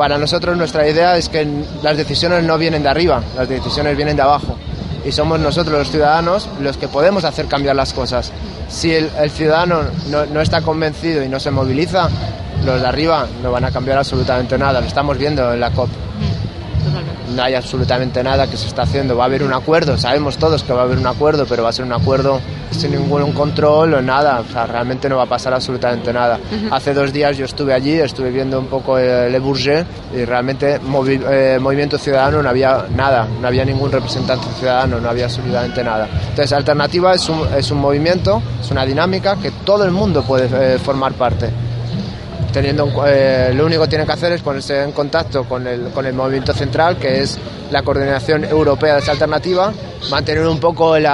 [SPEAKER 10] para nosotros nuestra idea es que las decisiones no vienen de arriba, las decisiones vienen de abajo. Y somos nosotros los ciudadanos los que podemos hacer cambiar las cosas. Si el ciudadano no está convencido y no se moviliza, los de arriba no van a cambiar absolutamente nada. Lo estamos viendo en la COP. No hay absolutamente nada que se está haciendo. Va a haber un acuerdo, sabemos todos que va a haber un acuerdo, pero va a ser un acuerdo sin ningún control o nada. O sea, realmente no va a pasar absolutamente nada. Hace 2 días yo estuve allí, estuve viendo un poco Le Bourget y realmente movimiento ciudadano no había nada, no había ningún representante ciudadano, no había absolutamente nada. Entonces, Alternativa es un movimiento, es una dinámica que todo el mundo puede formar parte. Lo único que tienen que hacer es ponerse en contacto con el movimiento central, que es la Coordinación Europea de esa Alternativa, mantener un poco el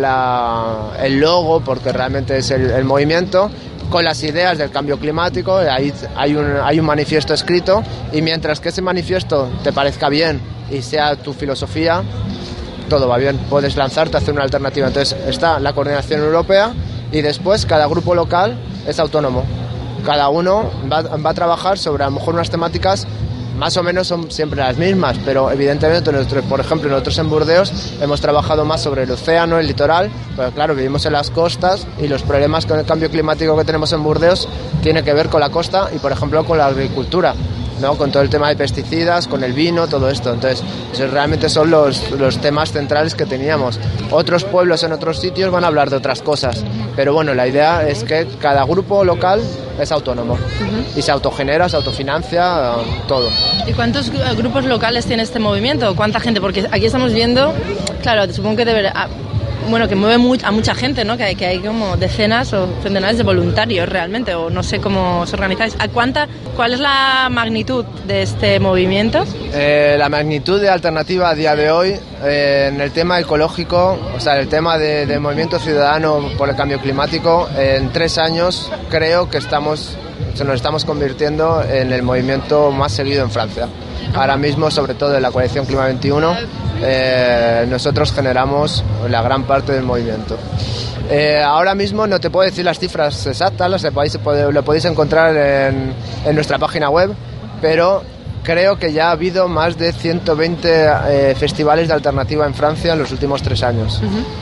[SPEAKER 10] logo, porque realmente es el movimiento, con las ideas del cambio climático. Ahí hay un manifiesto escrito, y mientras que ese manifiesto te parezca bien y sea tu filosofía, todo va bien, puedes lanzarte a hacer una alternativa. Entonces está la Coordinación Europea y después cada grupo local es autónomo. Cada uno va a trabajar sobre a lo mejor unas temáticas, más o menos son siempre las mismas, pero evidentemente por ejemplo nosotros en Burdeos hemos trabajado más sobre el océano, el litoral, pero claro, vivimos en las costas y los problemas con el cambio climático que tenemos en Burdeos tiene que ver con la costa y por ejemplo con la agricultura, ¿no? Con todo el tema de pesticidas, con el vino, todo esto. Entonces, esos realmente son los temas centrales que teníamos. Otros pueblos en otros sitios van a hablar de otras cosas, pero bueno, la idea es que cada grupo local es autónomo y se autogenera, se autofinancia, todo.
[SPEAKER 9] ¿Y cuántos grupos locales tiene este movimiento? ¿Cuánta gente? Porque aquí estamos viendo, claro, supongo que que mueve a mucha gente, ¿no? Que hay como decenas o centenares de voluntarios realmente, o no sé cómo os organizáis. ¿Cuál es la magnitud de este movimiento?
[SPEAKER 10] La magnitud de Alternativa a día de hoy en el tema ecológico, o sea, el tema de movimiento ciudadano por el cambio climático, en 3 años creo que nos estamos convirtiendo en el movimiento más seguido en Francia. Ahora mismo, sobre todo en la coalición Clima 21, nosotros generamos la gran parte del movimiento. Ahora mismo no te puedo decir las cifras exactas, lo podéis encontrar en nuestra página web, pero creo que ya ha habido más de 120 festivales de alternativa en Francia en los últimos 3 años.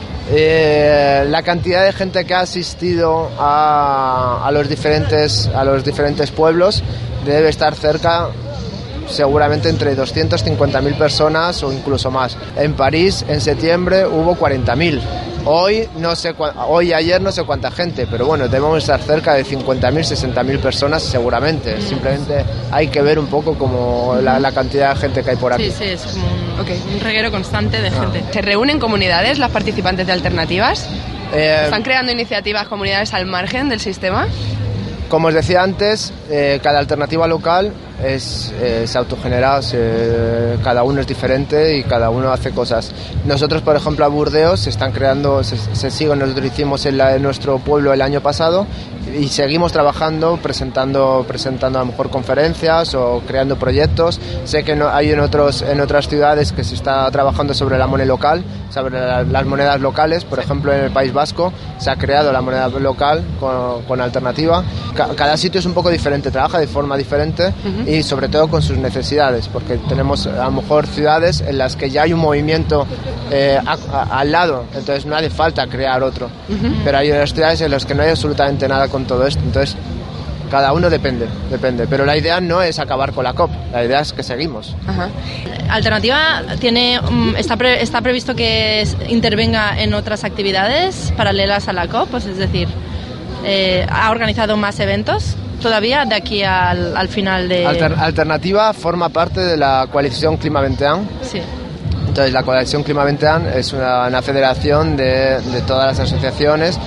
[SPEAKER 10] La cantidad de gente que ha asistido a los diferentes pueblos debe estar cerca, seguramente entre 250.000 personas o incluso más. En París, en septiembre, hubo 40.000. Hoy y ayer no sé cuánta gente, pero bueno, debemos estar cerca de 50.000, 60.000 personas seguramente. Simplemente hay que ver un poco como la cantidad de gente que hay por aquí.
[SPEAKER 9] Sí, es como un reguero constante de gente.
[SPEAKER 3] ¿Se reúnen comunidades las participantes de alternativas? ¿Están creando iniciativas, comunidades al margen del sistema?
[SPEAKER 10] Como os decía antes, cada alternativa local se autogenera, cada uno es diferente y cada uno hace cosas. Nosotros, por ejemplo, a Burdeos nosotros hicimos en nuestro pueblo el año pasado y seguimos trabajando, presentando a lo mejor conferencias o creando proyectos. Sé que hay en otras ciudades que se está trabajando sobre la moneda local, sobre las monedas locales. Por ejemplo, en el País Vasco se ha creado la moneda local con Alternativa. Cada sitio es un poco diferente, trabaja de forma diferente y sobre todo con sus necesidades, porque tenemos a lo mejor ciudades en las que ya hay un movimiento al lado, entonces no hace falta crear otro. Pero hay otras ciudades en las que no hay absolutamente nada con todo esto, entonces cada uno depende, pero la idea no es acabar con la COP, la idea es que seguimos.
[SPEAKER 9] Alternativa está previsto que intervenga en otras actividades paralelas a la COP, pues es decir, ¿ha organizado más eventos todavía de aquí al final de...?
[SPEAKER 10] Alternativa forma parte de la coalición Clima 21.
[SPEAKER 9] Sí.
[SPEAKER 10] Entonces, la coalición Clima 21 es una federación de todas las asociaciones,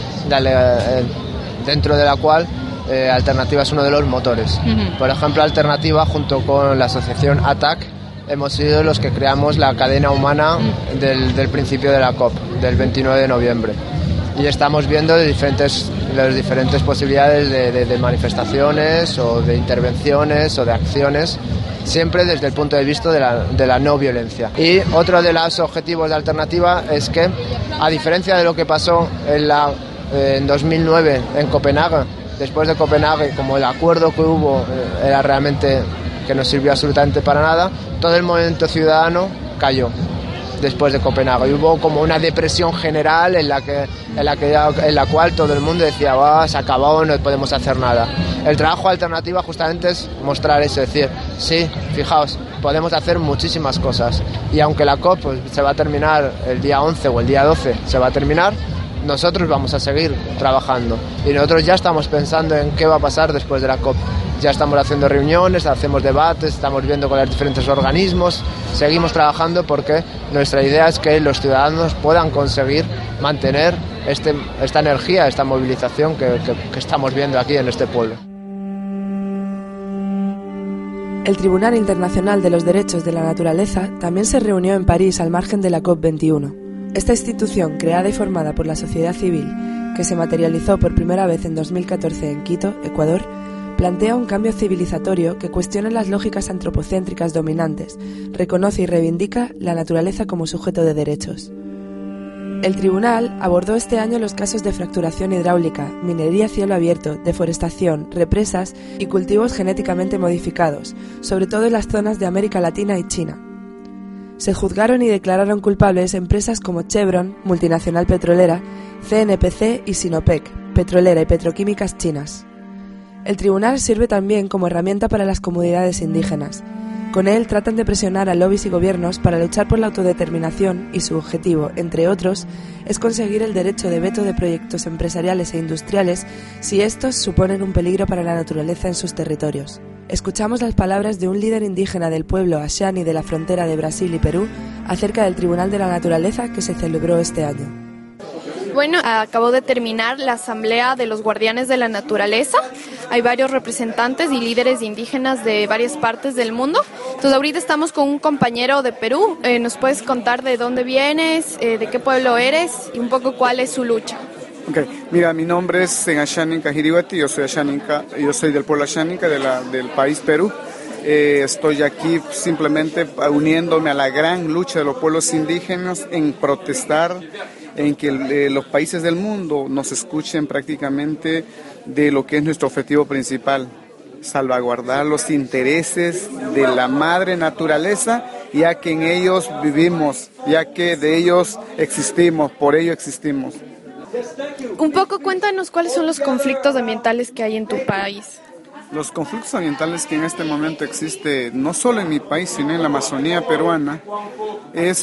[SPEAKER 10] dentro de la cual Alternativa es uno de los motores. Por ejemplo, Alternativa, junto con la asociación ATAC, hemos sido los que creamos la cadena humana del principio de la COP, del 29 de noviembre. Y estamos viendo las diferentes posibilidades de manifestaciones o de intervenciones o de acciones, siempre desde el punto de vista de la no violencia. Y otro de los objetivos de Alternativa es que, a diferencia de lo que pasó en 2009 en Copenhague, después de Copenhague, como el acuerdo que hubo era realmente que no sirvió absolutamente para nada, todo el movimiento ciudadano cayó después de Copenhague y hubo como una depresión general en la cual todo el mundo decía se acabó, no podemos hacer nada. El trabajo Alternativa justamente es mostrar eso, decir, sí, fijaos, podemos hacer muchísimas cosas y aunque la COP se va a terminar el día 11 o el día 12, se va a terminar, nosotros vamos a seguir trabajando y nosotros ya estamos pensando en qué va a pasar después de la COP. Ya estamos haciendo reuniones, hacemos debates, estamos viendo con los diferentes organismos, seguimos trabajando porque nuestra idea es que los ciudadanos puedan conseguir mantener esta energía, esta movilización que estamos viendo aquí en este pueblo.
[SPEAKER 3] El Tribunal Internacional de los Derechos de la Naturaleza también se reunió en París al margen de la COP21. Esta institución, creada y formada por la sociedad civil, que se materializó por primera vez en 2014 en Quito, Ecuador, plantea un cambio civilizatorio que cuestiona las lógicas antropocéntricas dominantes, reconoce y reivindica la naturaleza como sujeto de derechos. El tribunal abordó este año los casos de fracturación hidráulica, minería a cielo abierto, deforestación, represas y cultivos genéticamente modificados, sobre todo en las zonas de América Latina y China. Se juzgaron y declararon culpables empresas como Chevron, multinacional petrolera, CNPC y Sinopec, petrolera y petroquímicas chinas. El tribunal sirve también como herramienta para las comunidades indígenas. Con él tratan de presionar a lobbies y gobiernos para luchar por la autodeterminación y su objetivo, entre otros, es conseguir el derecho de veto de proyectos empresariales e industriales si estos suponen un peligro para la naturaleza en sus territorios. Escuchamos las palabras de un líder indígena del pueblo Ashani de la frontera de Brasil y Perú acerca del Tribunal de la Naturaleza que se celebró este año.
[SPEAKER 11] Bueno, acabó de terminar la Asamblea de los Guardianes de la Naturaleza. Hay varios representantes y líderes indígenas de varias partes del mundo. Entonces ahorita estamos con un compañero de Perú. ¿Nos puedes contar de dónde vienes, de qué pueblo eres y un poco cuál es su lucha?
[SPEAKER 12] Okay. Mira, mi nombre es Ashaninka Hiriwati, yo soy del pueblo Ashaninka del país Perú. Estoy aquí simplemente uniéndome a la gran lucha de los pueblos indígenas en protestar en que los países del mundo nos escuchen prácticamente de lo que es nuestro objetivo principal, salvaguardar los intereses de la madre naturaleza, ya que en ellos vivimos, ya que de ellos existimos, por ello existimos.
[SPEAKER 11] Un poco cuéntanos cuáles son los conflictos ambientales que hay en tu país.
[SPEAKER 12] Los conflictos ambientales que en este momento existen, no solo en mi país, sino en la Amazonía peruana, es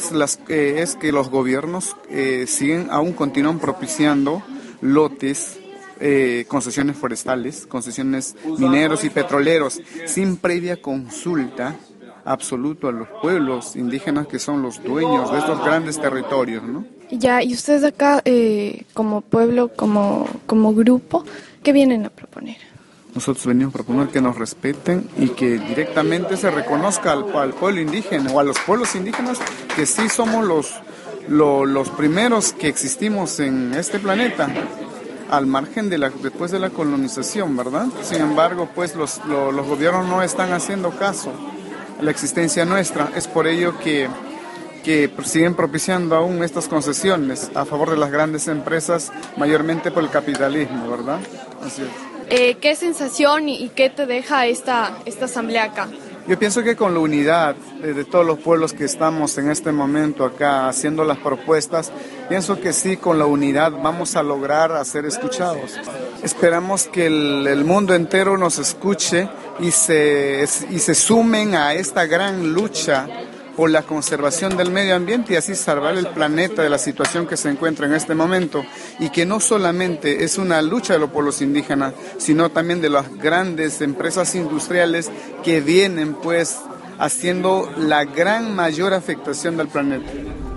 [SPEAKER 12] que los gobiernos continúan propiciando lotes, concesiones forestales, concesiones mineros y petroleros, sin previa consulta absoluta a los pueblos indígenas que son los dueños de estos grandes territorios, ¿no?
[SPEAKER 11] Ya, y ustedes acá, como pueblo, como grupo, ¿qué vienen a proponer?
[SPEAKER 12] Nosotros venimos a proponer que nos respeten y que directamente se reconozca al pueblo indígena o a los pueblos indígenas que sí somos los primeros que existimos en este planeta, al margen después de la colonización, ¿verdad? Sin embargo, pues los gobiernos no están haciendo caso a la existencia nuestra. Es por ello que siguen propiciando aún estas concesiones a favor de las grandes empresas, mayormente por el capitalismo, ¿verdad? Así es.
[SPEAKER 11] ¿Qué sensación y qué te deja esta asamblea acá?
[SPEAKER 12] Yo pienso que con la unidad de todos los pueblos que estamos en este momento acá haciendo las propuestas, pienso que sí, con la unidad vamos a lograr ser escuchados. Esperamos que el mundo entero nos escuche y se sumen a esta gran lucha por la conservación del medio ambiente y así salvar el planeta de la situación que se encuentra en este momento, y que no solamente es una lucha de los pueblos indígenas, sino también de las grandes empresas industriales que vienen pues haciendo la gran mayor afectación del planeta.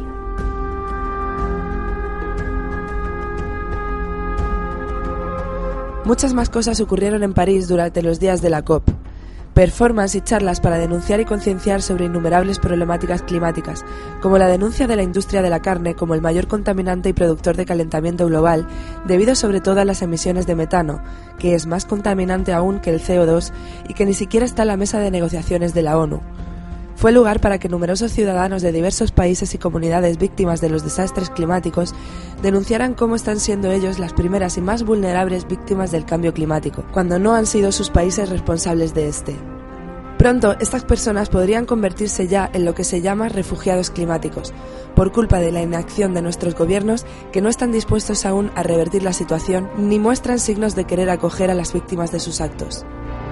[SPEAKER 3] Muchas más cosas ocurrieron en París durante los días de la COP. Performance y charlas para denunciar y concienciar sobre innumerables problemáticas climáticas, como la denuncia de la industria de la carne como el mayor contaminante y productor de calentamiento global, debido sobre todo a las emisiones de metano, que es más contaminante aún que el CO2 y que ni siquiera está en la mesa de negociaciones de la ONU. Fue lugar para que numerosos ciudadanos de diversos países y comunidades víctimas de los desastres climáticos denunciaran cómo están siendo ellos las primeras y más vulnerables víctimas del cambio climático, cuando no han sido sus países responsables de este. Pronto, estas personas podrían convertirse ya en lo que se llama refugiados climáticos, por culpa de la inacción de nuestros gobiernos que no están dispuestos aún a revertir la situación ni muestran signos de querer acoger a las víctimas de sus actos.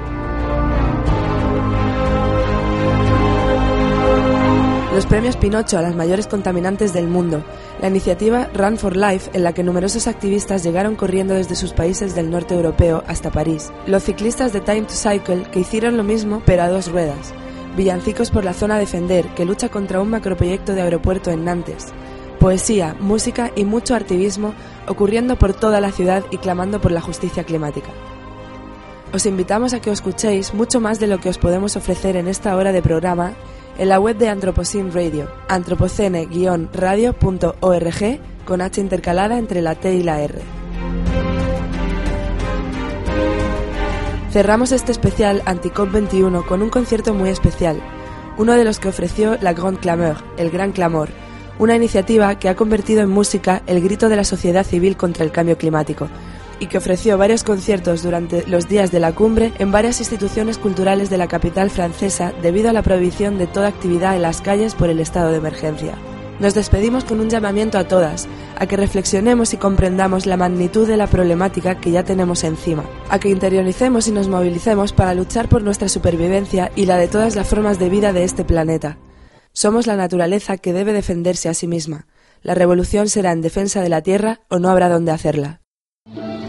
[SPEAKER 3] Los premios Pinocho a las mayores contaminantes del mundo, la iniciativa Run for Life, en la que numerosos activistas llegaron corriendo desde sus países del norte europeo hasta París, los ciclistas de Time to Cycle, que hicieron lo mismo pero a 2 ruedas, villancicos por la zona Defender, que lucha contra un macroproyecto de aeropuerto en Nantes, poesía, música y mucho activismo ocurriendo por toda la ciudad y clamando por la justicia climática. Os invitamos a que os escuchéis mucho más de lo que os podemos ofrecer en esta hora de programa en la web de Anthropocene Radio, antropocene-radio.org, con H intercalada entre la T y la R. Cerramos este especial Anti-COP21 con un concierto muy especial, uno de los que ofreció la Grande Clameur, el Gran Clamor, una iniciativa que ha convertido en música el grito de la sociedad civil contra el cambio climático, y que ofreció varios conciertos durante los días de la cumbre en varias instituciones culturales de la capital francesa debido a la prohibición de toda actividad en las calles por el estado de emergencia. Nos despedimos con un llamamiento a todas, a que reflexionemos y comprendamos la magnitud de la problemática que ya tenemos encima, a que interioricemos y nos movilicemos para luchar por nuestra supervivencia y la de todas las formas de vida de este planeta. Somos la naturaleza que debe defenderse a sí misma. La revolución será en defensa de la Tierra o no habrá dónde hacerla.